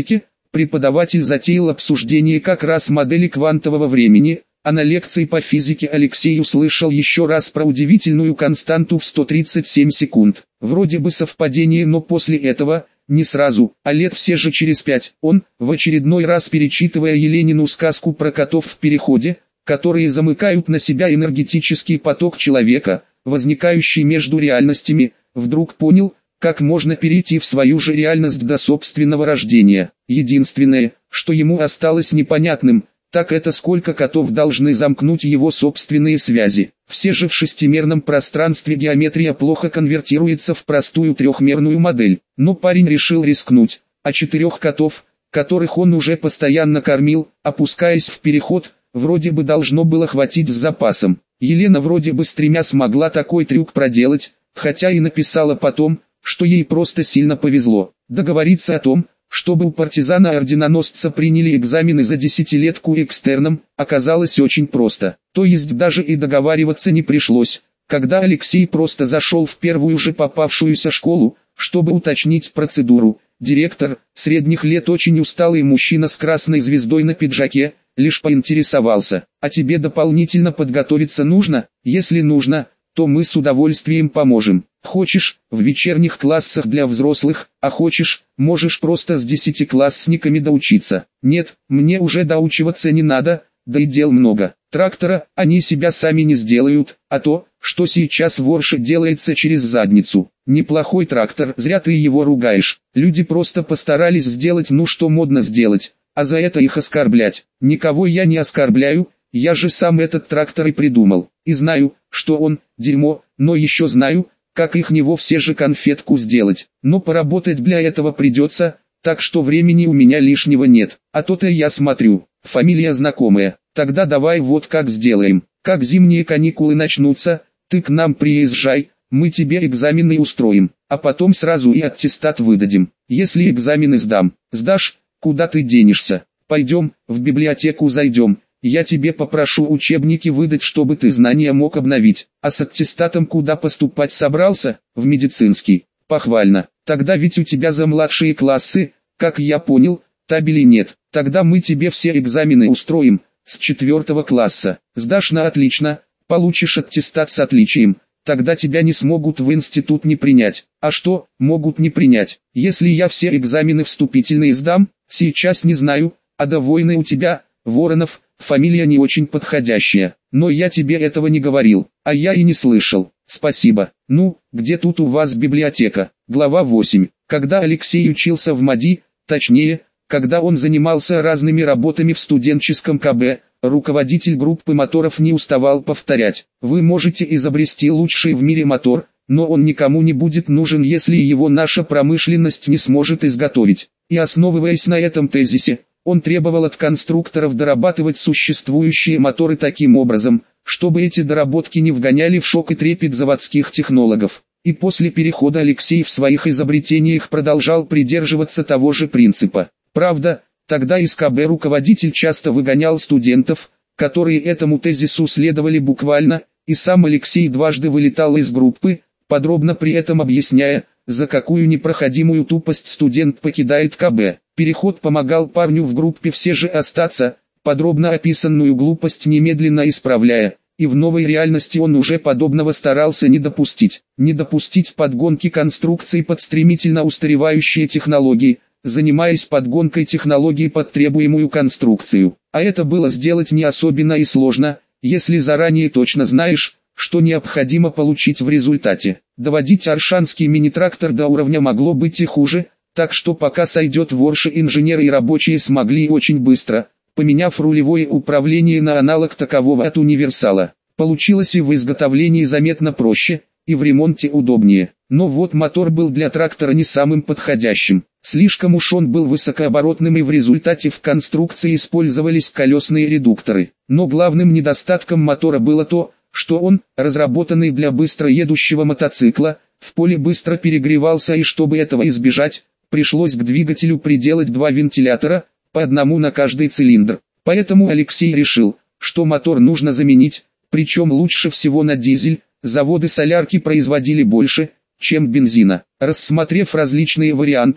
преподаватель затеял обсуждение как раз модели квантового времени, а на лекции по физике Алексей услышал еще раз про удивительную константу в сто тридцать семь секунд. Вроде бы совпадение, но после этого, не сразу, а лет все же через пять, он, в очередной раз перечитывая Еленину сказку про котов в переходе, которые замыкают на себя энергетический поток человека, возникающий между реальностями, вдруг понял, как можно перейти в свою же реальность до собственного рождения. Единственное, что ему осталось непонятным, так это сколько котов должны замкнуть его собственные связи. Все же в шестимерном пространстве геометрия плохо конвертируется в простую трехмерную модель. Но парень решил рискнуть, а четырех котов, которых он уже постоянно кормил, опускаясь в переход, вроде бы должно было хватить с запасом. Елена вроде бы с тремя смогла такой трюк проделать, хотя и написала потом, что ей просто сильно повезло. Договориться о том, чтобы у партизана-орденоносца приняли экзамены за десятилетку экстерном, оказалось очень просто. То есть даже и договариваться не пришлось, когда Алексей просто зашел в первую же попавшуюся школу, чтобы уточнить процедуру. Директор, средних лет очень усталый мужчина с красной звездой на пиджаке, лишь поинтересовался: «А тебе дополнительно подготовиться нужно? Если нужно, то мы с удовольствием поможем. Хочешь, в вечерних классах для взрослых, а хочешь, можешь просто с десятиклассниками доучиться». «Нет, мне уже доучиваться не надо, да и дел много. Трактора они себя сами не сделают, а то, что сейчас в Орше делается через задницу. Неплохой трактор, зря ты его ругаешь. Люди просто постарались сделать ну что модно сделать, а за это их оскорблять. Никого я не оскорбляю, я же сам этот трактор и придумал. И знаю, что он, дерьмо, но еще знаю, как их него все же конфетку сделать. Но поработать для этого придется, так что времени у меня лишнего нет. А то-то я смотрю, фамилия знакомая. Тогда давай вот как сделаем. Как зимние каникулы начнутся, ты к нам приезжай, мы тебе экзамены устроим, а потом сразу и аттестат выдадим. Если экзамены сдам, сдашь, куда ты денешься? Пойдем, в библиотеку зайдем. Я тебе попрошу учебники выдать, чтобы ты знания мог обновить. А с аттестатом куда поступать собрался? В медицинский. Похвально. Тогда ведь у тебя за младшие классы, как я понял, табелей нет. Тогда мы тебе все экзамены устроим, с четвертого класса. Сдашь на отлично, получишь аттестат с отличием. Тогда тебя не смогут в институт не принять. А что, могут не принять? Если я все экзамены вступительные сдам? Сейчас не знаю, а довольны у тебя, Воронов, фамилия не очень подходящая, но я тебе этого не говорил, а я и не слышал. Спасибо. Ну, где тут у вас библиотека? Глава восемь. Когда Алексей учился в МАДИ, точнее, когда он занимался разными работами в студенческом КБ, руководитель группы моторов не уставал повторять: вы можете изобрести лучший в мире мотор, но он никому не будет нужен, если его наша промышленность не сможет изготовить. И основываясь на этом тезисе, он требовал от конструкторов дорабатывать существующие моторы таким образом, чтобы эти доработки не вгоняли в шок и трепет заводских технологов. И после перехода Алексей в своих изобретениях продолжал придерживаться того же принципа. Правда, тогда из КБ руководитель часто выгонял студентов, которые этому тезису следовали буквально, и сам Алексей дважды вылетал из группы, подробно при этом объясняя, за какую непроходимую тупость студент покидает КБ. Переход помогал парню в группе все же остаться, подробно описанную глупость немедленно исправляя, и в новой реальности он уже подобного старался не допустить. Не допустить подгонки конструкций под стремительно устаревающие технологии, занимаясь подгонкой технологий под требуемую конструкцию. А это было сделать не особенно и сложно, если заранее точно знаешь, что необходимо получить в результате. Доводить оршанский мини-трактор до уровня могло быть и хуже, так что пока сойдет в Орше, инженеры и рабочие смогли очень быстро, поменяв рулевое управление на аналог такового от универсала. Получилось и в изготовлении заметно проще, и в ремонте удобнее. Но вот мотор был для трактора не самым подходящим. Слишком уж он был высокооборотным, и в результате в конструкции использовались колесные редукторы. Но главным недостатком мотора было то, что он, разработанный для быстро едущего мотоцикла, в поле быстро перегревался, и чтобы этого избежать, пришлось к двигателю приделать два вентилятора, по одному на каждый цилиндр. Поэтому Алексей решил, что мотор нужно заменить, причем лучше всего на дизель. Заводы солярки производили больше, чем бензина. Рассмотрев различные варианты,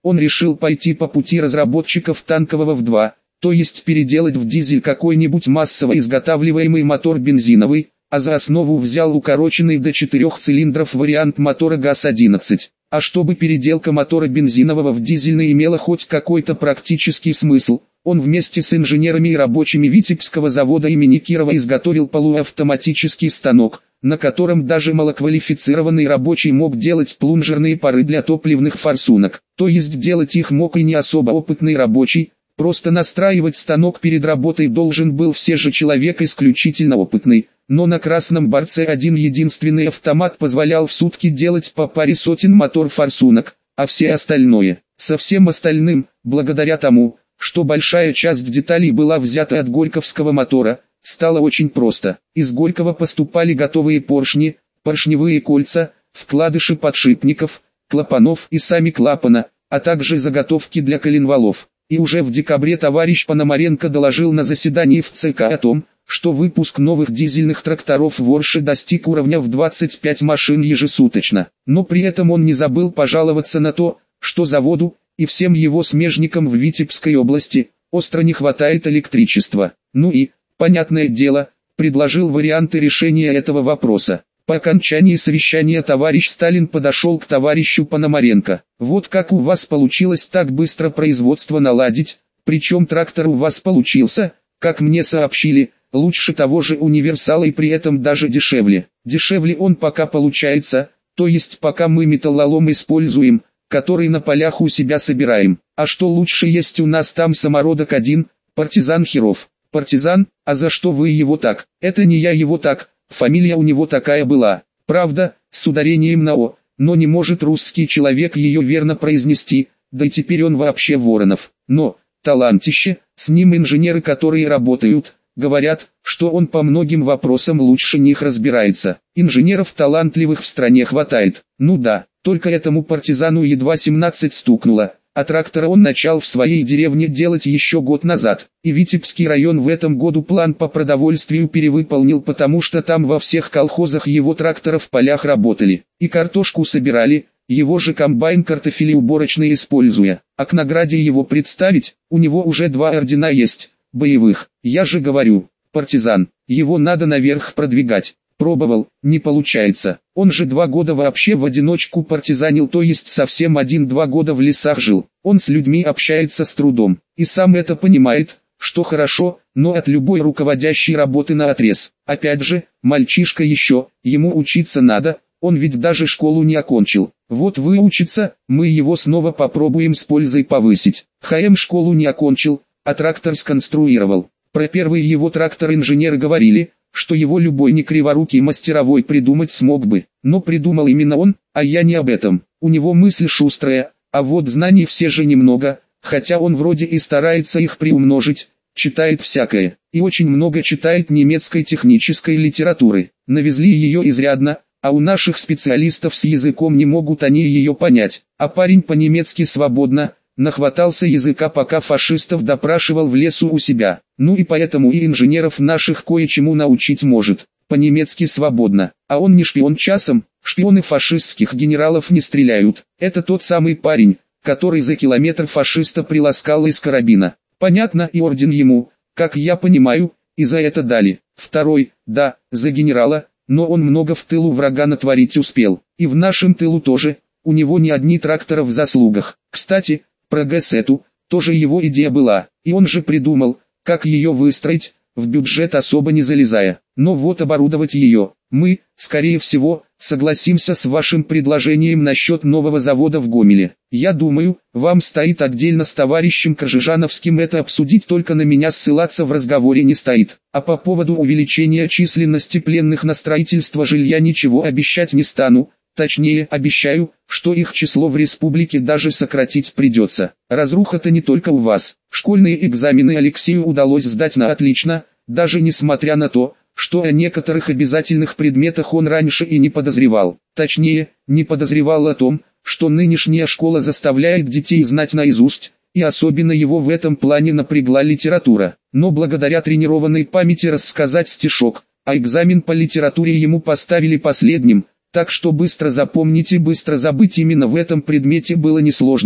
Он решил пойти по пути разработчиков танкового вэ два, то есть переделать в дизель какой-нибудь массово изготавливаемый мотор бензиновый, а за основу взял укороченный до четырёх цилиндров вариант мотора ГАЗ одиннадцать. А чтобы переделка мотора бензинового в дизельный имела хоть какой-то практический смысл, он вместе с инженерами и рабочими Витебского завода имени Кирова изготовил полуавтоматический станок, на котором даже малоквалифицированный рабочий мог делать плунжерные пары для топливных форсунок. То есть делать их мог и не особо опытный рабочий, просто настраивать станок перед работой должен был все же человек исключительно опытный. Но на Красном Барце один единственный автомат позволял в сутки делать по паре сотен мотор-форсунок, а все остальное, со всем остальным, благодаря тому, что большая часть деталей была взята от горьковского мотора, стало очень просто. Из Горького поступали готовые поршни, поршневые кольца, вкладыши подшипников, клапанов и сами клапана, а также заготовки для коленвалов. И уже в декабре товарищ Пономаренко доложил на заседании в ЦК о том, что выпуск новых дизельных тракторов в Орше достиг уровня в двадцать пять машин ежесуточно. Но при этом он не забыл пожаловаться на то, что заводу и всем его смежникам в Витебской области остро не хватает электричества. Ну и, понятное дело, предложил варианты решения этого вопроса. По окончании совещания товарищ Сталин подошел к товарищу Пономаренко. Вот как у вас получилось так быстро производство наладить, причем трактор у вас получился, как мне сообщили, лучше того же универсала и при этом даже дешевле. Дешевле он пока получается, то есть пока мы металлолом используем, который на полях у себя собираем. А что лучше есть у нас там самородок один, партизан Херов. Партизан, а за что вы его так? Это не я его так, фамилия у него такая была. Правда, с ударением на «о», но не может русский человек ее верно произнести, да и теперь он вообще Воронов. Но, талантище, с ним инженеры, которые работают, говорят, что он по многим вопросам лучше них разбирается. Инженеров талантливых в стране хватает. Ну да, только этому партизану едва семнадцать стукнуло, а трактора он начал в своей деревне делать еще год назад. И Витебский район в этом году план по продовольствию перевыполнил, потому что там во всех колхозах его тракторы в полях работали. И картошку собирали, его же комбайн картофелеуборочный используя. А к награде его представить, у него уже два ордена есть, боевых. Я же говорю, партизан, его надо наверх продвигать. Пробовал, не получается. Он же два года вообще в одиночку партизанил, то есть совсем один-два года в лесах жил. Он с людьми общается с трудом. И сам это понимает, что хорошо, но от любой руководящей работы наотрез. Опять же, мальчишка еще, ему учиться надо, он ведь даже школу не окончил. Вот выучится, мы его снова попробуем с пользой повысить. ХМ школу не окончил, а трактор сконструировал. Про первый его трактор инженеры говорили, что его любой некриворукий мастеровой придумать смог бы. Но придумал именно он, а я не об этом. У него мысль шустрая, а вот знаний все же немного, хотя он вроде и старается их приумножить, читает всякое. И очень много читает немецкой технической литературы. Навезли ее изрядно, а у наших специалистов с языком не могут они ее понять. А парень по-немецки свободно, нахватался языка, пока фашистов допрашивал в лесу у себя. Ну и поэтому и инженеров наших кое-чему научить может. По-немецки свободно. А он не шпион часом, шпионы фашистских генералов не стреляют. Это тот самый парень, который за километр фашиста приласкал из карабина. Понятно, и орден ему, как я понимаю, и за это дали. Второй, да, за генерала, но он много в тылу врага натворить успел. И в нашем тылу тоже, у него не одни тракторы в заслугах. Кстати, про ГЭС эту, тоже его идея была, и он же придумал, как ее выстроить, в бюджет особо не залезая. Но вот оборудовать ее, мы, скорее всего, согласимся с вашим предложением насчет нового завода в Гомеле. Я думаю, вам стоит отдельно с товарищем Кожижановским это обсудить, только на меня ссылаться в разговоре не стоит. А по поводу увеличения численности пленных на строительство жилья ничего обещать не стану. Точнее, обещаю, что их число в республике даже сократить придется. Разруха-то не только у вас. Школьные экзамены Алексею удалось сдать на отлично, даже несмотря на то, что о некоторых обязательных предметах он раньше и не подозревал. Точнее, не подозревал о том, что нынешняя школа заставляет детей знать наизусть, и особенно его в этом плане напрягла литература. Но благодаря тренированной памяти рассказать стишок, а экзамен по литературе ему поставили последним. Так что быстро запомнить и быстро забыть именно в этом предмете было несложно.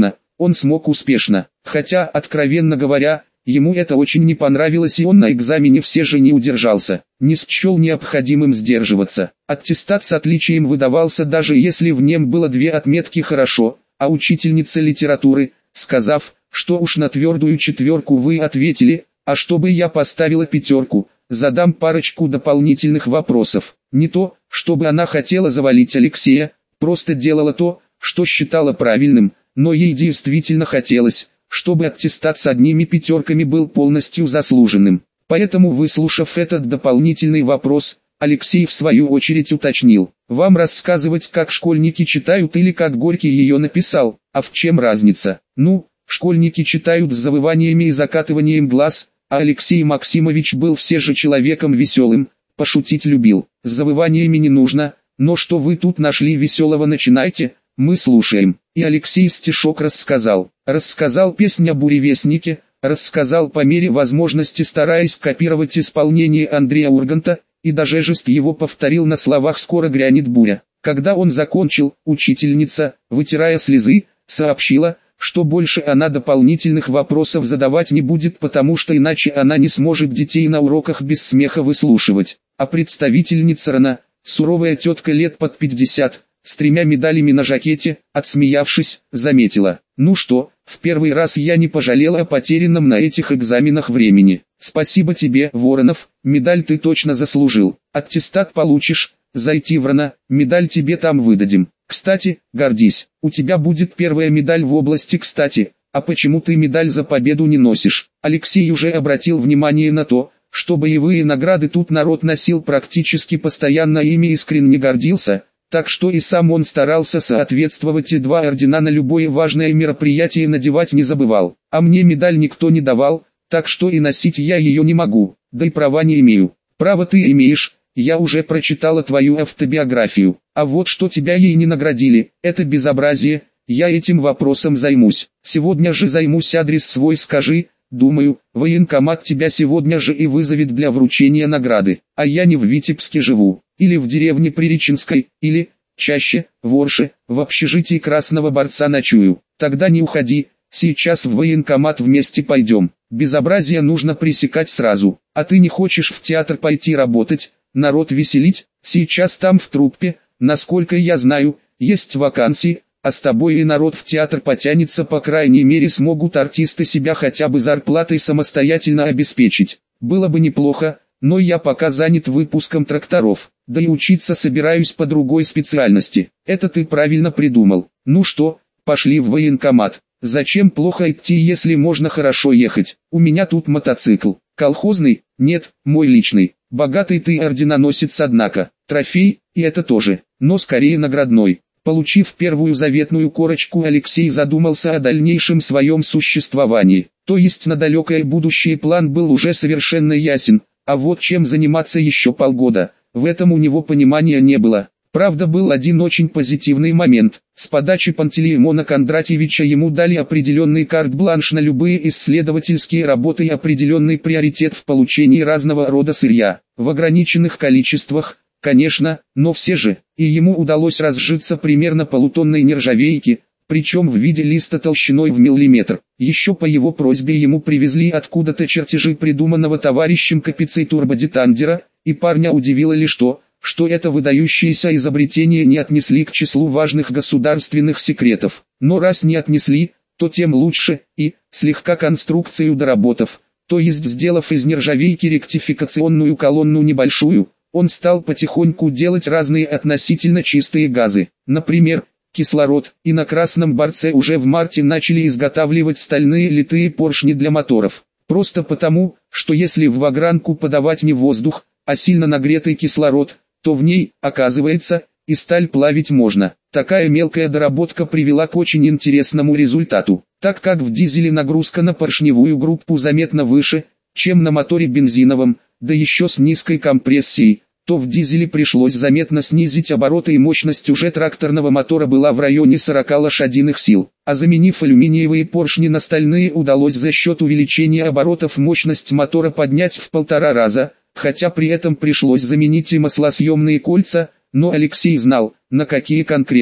он смог успешно, хотя, откровенно говоря, ему это очень не понравилось, и он на экзамене все же не удержался, не счел необходимым сдерживаться. Аттестат с отличием выдавался, даже если в нем было две отметки «хорошо», а учительница литературы, сказав, что уж на твердую четверку вы ответили, а чтобы я поставила пятерку, задам парочку дополнительных вопросов. Не то, чтобы она хотела завалить Алексея, просто делала то, что считала правильным, но ей действительно хотелось, чтобы аттестат с одними пятерками был полностью заслуженным. Поэтому, выслушав этот дополнительный вопрос, Алексей в свою очередь уточнил: «Вам рассказывать, как школьники читают, или как Горький ее написал, а в чем разница?» «Ну, школьники читают с завываниями и закатыванием глаз, а Алексей Максимович был все же человеком веселым, пошутить любил. С завываниями не нужно, но что вы тут нашли веселого, начинайте, мы слушаем». И Алексей стишок рассказал. Рассказал песню о буревестнике, рассказал по мере возможности, стараясь копировать исполнение Андрея Урганта, и даже жест его повторил на словах «скоро грянет буря». Когда он закончил, учительница, вытирая слезы, сообщила, что больше она дополнительных вопросов задавать не будет, потому что иначе она не сможет детей на уроках без смеха выслушивать. А представительница РАНа, суровая тетка лет под пятьдесят, с тремя медалями на жакете, отсмеявшись, заметила: «Ну что, в первый раз я не пожалела о потерянном на этих экзаменах времени. Спасибо тебе, Воронов, медаль ты точно заслужил. Аттестат получишь, зайти в РАНа, медаль тебе там выдадим. Кстати, гордись, у тебя будет первая медаль в области кстати, а почему ты медаль за победу не носишь?» Алексей уже обратил внимание на то, что боевые награды тут народ носил практически постоянно, ими искренне гордился, так что и сам он старался соответствовать, и два ордена на любое важное мероприятие надевать не забывал. «А мне медаль никто не давал, так что и носить я ее не могу, да и права не имею». «Право ты имеешь, я уже прочитала твою автобиографию, а вот что тебя ей не наградили, это безобразие, я этим вопросом займусь. Сегодня же займусь, адрес свой скажи, думаю, военкомат тебя сегодня же и вызовет для вручения награды, а я не в Витебске живу, или в деревне Приреченской, или, чаще, в Орше, в общежитии Красного Борца ночую. Тогда не уходи, сейчас в военкомат вместе пойдем. Безобразие нужно пресекать сразу. А ты не хочешь в театр пойти работать, народ веселить? Сейчас там в труппе, насколько я знаю, есть вакансии, а с тобой и народ в театр потянется, по крайней мере смогут артисты себя хотя бы зарплатой самостоятельно обеспечить. Было бы неплохо, но я пока занят выпуском тракторов, да и учиться собираюсь по другой специальности». «Это ты правильно придумал. Ну что, пошли в военкомат. Зачем плохо идти, если можно хорошо ехать? У меня тут мотоцикл. Колхозный? Нет, мой личный. Богатый ты орденоносец, однако. Трофей, и это тоже, но скорее наградной». Получив первую заветную корочку, Алексей задумался о дальнейшем своем существовании. То есть на далекое будущее план был уже совершенно ясен, а вот чем заниматься еще полгода, в этом у него понимания не было. Правда, был один очень позитивный момент. С подачи Пантелеимона Кондратьевича ему дали определенный карт-бланш на любые исследовательские работы и определенный приоритет в получении разного рода сырья, в ограниченных количествах, конечно, но все же, и ему удалось разжиться примерно полутонной нержавейки, причем в виде листа толщиной в миллиметр. Еще по его просьбе ему привезли откуда-то чертежи придуманного товарищем Капицей турбодетандера, и парня удивило лишь то, что это выдающееся изобретение не отнесли к числу важных государственных секретов. Но раз не отнесли, то тем лучше, и, слегка конструкцию доработав, то есть сделав из нержавейки ректификационную колонну небольшую, он стал потихоньку делать разные относительно чистые газы, например, кислород, и на Красном Борце уже в марте начали изготавливать стальные литые поршни для моторов. Просто потому, что если в вагранку подавать не воздух, а сильно нагретый кислород, то в ней, оказывается, и сталь плавить можно. Такая мелкая доработка привела к очень интересному результату. Так как в дизеле нагрузка на поршневую группу заметно выше, чем на моторе бензиновом, да еще с низкой компрессией, то в дизеле пришлось заметно снизить обороты, и мощность уже тракторного мотора была в районе сорока лошадиных сил. А заменив алюминиевые поршни на стальные, удалось за счет увеличения оборотов мощность мотора поднять в полтора раза, хотя при этом пришлось заменить и маслосъемные кольца, но Алексей знал, на какие конкретно.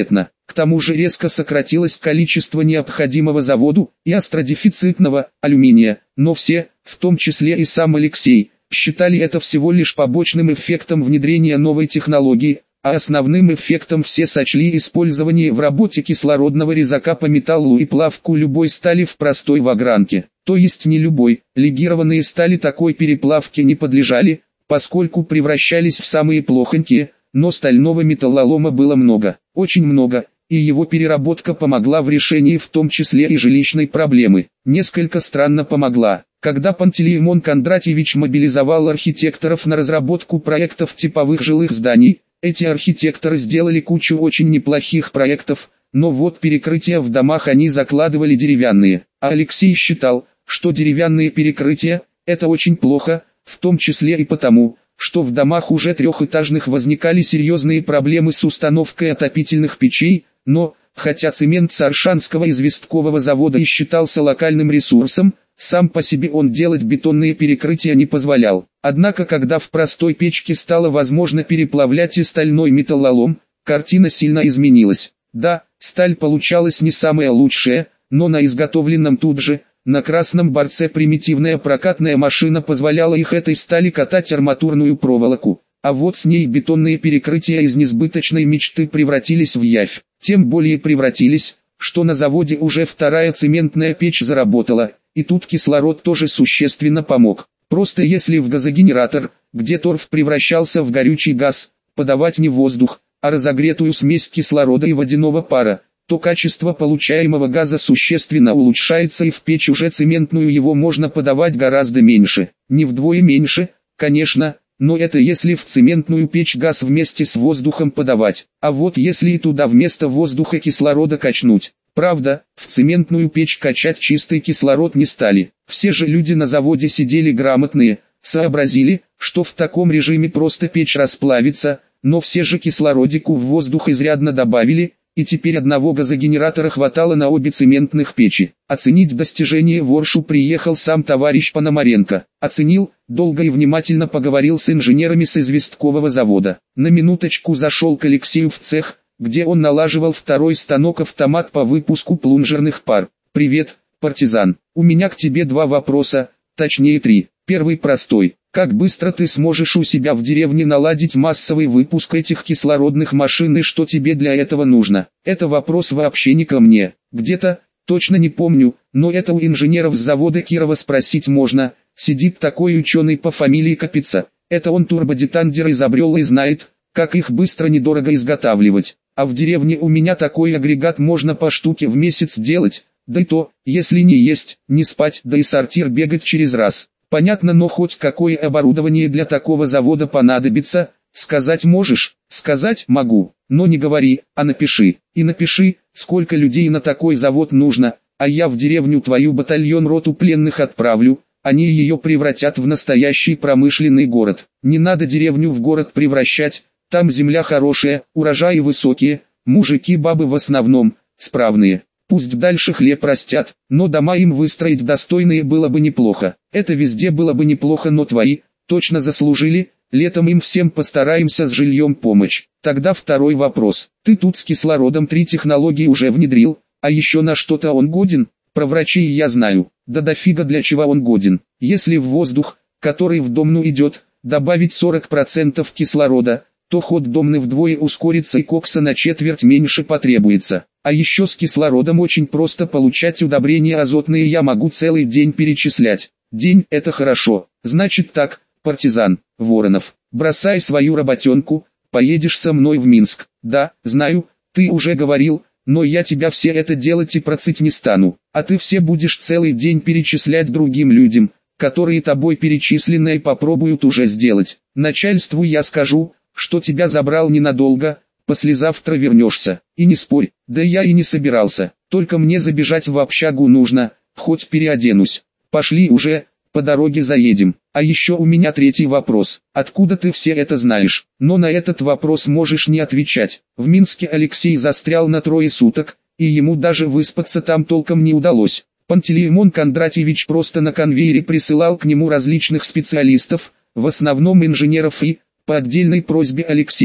К тому же резко сократилось количество необходимого заводу и остродефицитного алюминия, но все, в том числе и сам Алексей, считали это всего лишь побочным эффектом внедрения новой технологии, а основным эффектом все сочли использование в работе кислородного резака по металлу и плавку любой стали в простой вагранке. То есть не любой, легированные стали такой переплавке не подлежали, поскольку превращались в самые плохонькие, но стального металлолома было много, очень много, и его переработка помогла в решении в том числе и жилищной проблемы. Несколько странно помогла. Когда Пантелеимон Кондратьевич мобилизовал архитекторов на разработку проектов типовых жилых зданий, эти архитекторы сделали кучу очень неплохих проектов, но вот перекрытия в домах они закладывали деревянные, а Алексей считал, что деревянные перекрытия – это очень плохо, в том числе и потому, что в домах уже трехэтажных возникали серьезные проблемы с установкой отопительных печей, но, хотя цемент Саршанского известкового завода и считался локальным ресурсом, сам по себе он делать бетонные перекрытия не позволял. Однако когда в простой печке стало возможно переплавлять и стальной металлолом, картина сильно изменилась. Да, сталь получалась не самая лучшая, но на изготовленном тут же, на красном борце примитивная прокатная машина позволяла их этой стали катать арматурную проволоку. А вот с ней бетонные перекрытия из несбыточной мечты превратились в явь. Тем более превратились, что на заводе уже вторая цементная печь заработала, и тут кислород тоже существенно помог. Просто если в газогенератор, где торф превращался в горючий газ, подавать не воздух, а разогретую смесь кислорода и водяного пара, то качество получаемого газа существенно улучшается и в печь уже цементную его можно подавать гораздо меньше. Не вдвое меньше, конечно, но это если в цементную печь газ вместе с воздухом подавать, а вот если и туда вместо воздуха кислорода качнуть. Правда, в цементную печь качать чистый кислород не стали. Все же люди на заводе сидели грамотные, сообразили, что в таком режиме просто печь расплавится, но все же кислородику в воздух изрядно добавили, и теперь одного газогенератора хватало на обе цементных печи. Оценить достижение Воршу приехал сам товарищ Пономаренко. Оценил, долго и внимательно поговорил с инженерами с известкового завода. На минуточку зашел к Алексею в цех, где он налаживал второй станок-автомат по выпуску плунжерных пар. «Привет, партизан. У меня к тебе два вопроса, точнее три. Первый простой. Как быстро ты сможешь у себя в деревне наладить массовый выпуск этих кислородных машин и что тебе для этого нужно?» Это вопрос вообще не ко мне. Где-то, точно не помню, но это у инженеров с завода Кирова спросить можно. Сидит такой ученый по фамилии Капица. Это он турбодетандер изобрел и знает, как их быстро недорого изготавливать. А в деревне у меня такой агрегат можно по штуке в месяц делать, да и то, если не есть, не спать, да и сортир бегать через раз. Понятно, но хоть какое оборудование для такого завода понадобится, сказать можешь? Сказать могу, но не говори, а напиши. И напиши, сколько людей на такой завод нужно, а я в деревню твою батальон роту пленных отправлю, они ее превратят в настоящий промышленный город. Не надо деревню в город превращать. Там земля хорошая, урожаи высокие, мужики бабы в основном, справные. Пусть дальше хлеб растят, но дома им выстроить достойные было бы неплохо. Это везде было бы неплохо, но твои, точно заслужили, летом им всем постараемся с жильем помочь. Тогда второй вопрос. Ты тут с кислородом три технологии уже внедрил, а еще на что-то он годен? Про врачей я знаю, да дофига для чего он годен. Если в воздух, который в домну идет, добавить сорок процентов кислорода, то ход домны вдвое ускорится и кокса на четверть меньше потребуется. А еще с кислородом очень просто получать удобрения азотные, я могу целый день перечислять. День – это хорошо. Значит так, партизан, Воронов, бросай свою работенку, поедешь со мной в Минск. Да, знаю, ты уже говорил, но я тебя все это делать и процить не стану. А ты все будешь целый день перечислять другим людям, которые тобой перечисленное попробуют уже сделать. Начальству я скажу, что тебя забрал ненадолго, послезавтра вернешься. И не спорь, да я и не собирался, только мне забежать в общагу нужно, хоть переоденусь. Пошли уже, по дороге заедем. А еще у меня третий вопрос. Откуда ты все это знаешь? Но на этот вопрос можешь не отвечать. В Минске Алексей застрял на трое суток, и ему даже выспаться там толком не удалось. Пантелеимон Кондратьевич просто на конвейере присылал к нему различных специалистов, в основном инженеров и, по отдельной просьбе Алексея,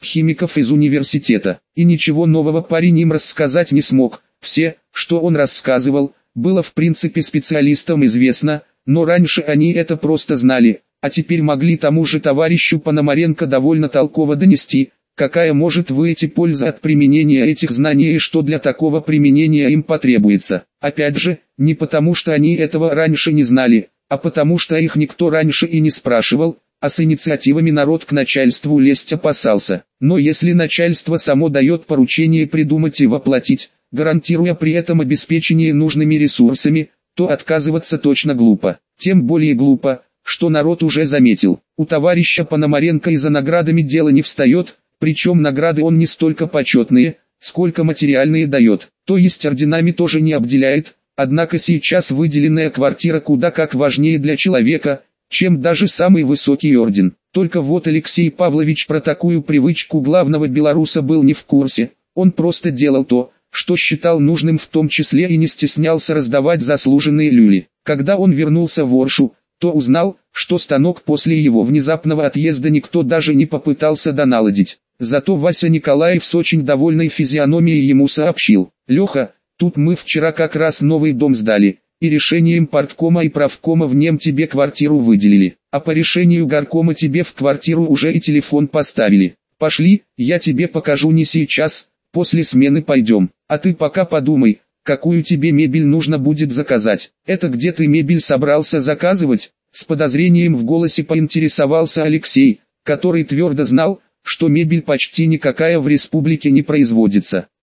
химиков из университета. И ничего нового парень им рассказать не смог. Все, что он рассказывал, было в принципе специалистам известно, но раньше они это просто знали, а теперь могли тому же товарищу Пономаренко довольно толково донести, какая может выйти польза от применения этих знаний и что для такого применения им потребуется. Опять же, не потому что они этого раньше не знали, а потому что их никто раньше и не спрашивал, а с инициативами народ к начальству лезть опасался. Но если начальство само дает поручение придумать и воплотить, гарантируя при этом обеспечение нужными ресурсами, то отказываться точно глупо. Тем более глупо, что народ уже заметил. У товарища Пономаренко и за наградами дело не встает, причем награды он не столько почетные, сколько материальные дает, то есть орденами тоже не обделяет, однако сейчас выделенная квартира куда как важнее для человека, чем даже самый высокий орден. Только вот Алексей Павлович про такую привычку главного белоруса был не в курсе, он просто делал то, что считал нужным, в том числе и не стеснялся раздавать заслуженные люли. Когда он вернулся в Оршу, то узнал, что станок после его внезапного отъезда никто даже не попытался доналадить. Зато Вася Николаев с очень довольной физиономией ему сообщил: «Леха, тут мы вчера как раз новый дом сдали, и решением парткома и правкома в нем тебе квартиру выделили, а по решению горкома тебе в квартиру уже и телефон поставили. Пошли, я тебе покажу не сейчас, после смены пойдем, а ты пока подумай, какую тебе мебель нужно будет заказать». «Это где ты мебель собрался заказывать?» С подозрением в голосе поинтересовался Алексей, который твердо знал, что мебель почти никакая в республике не производится.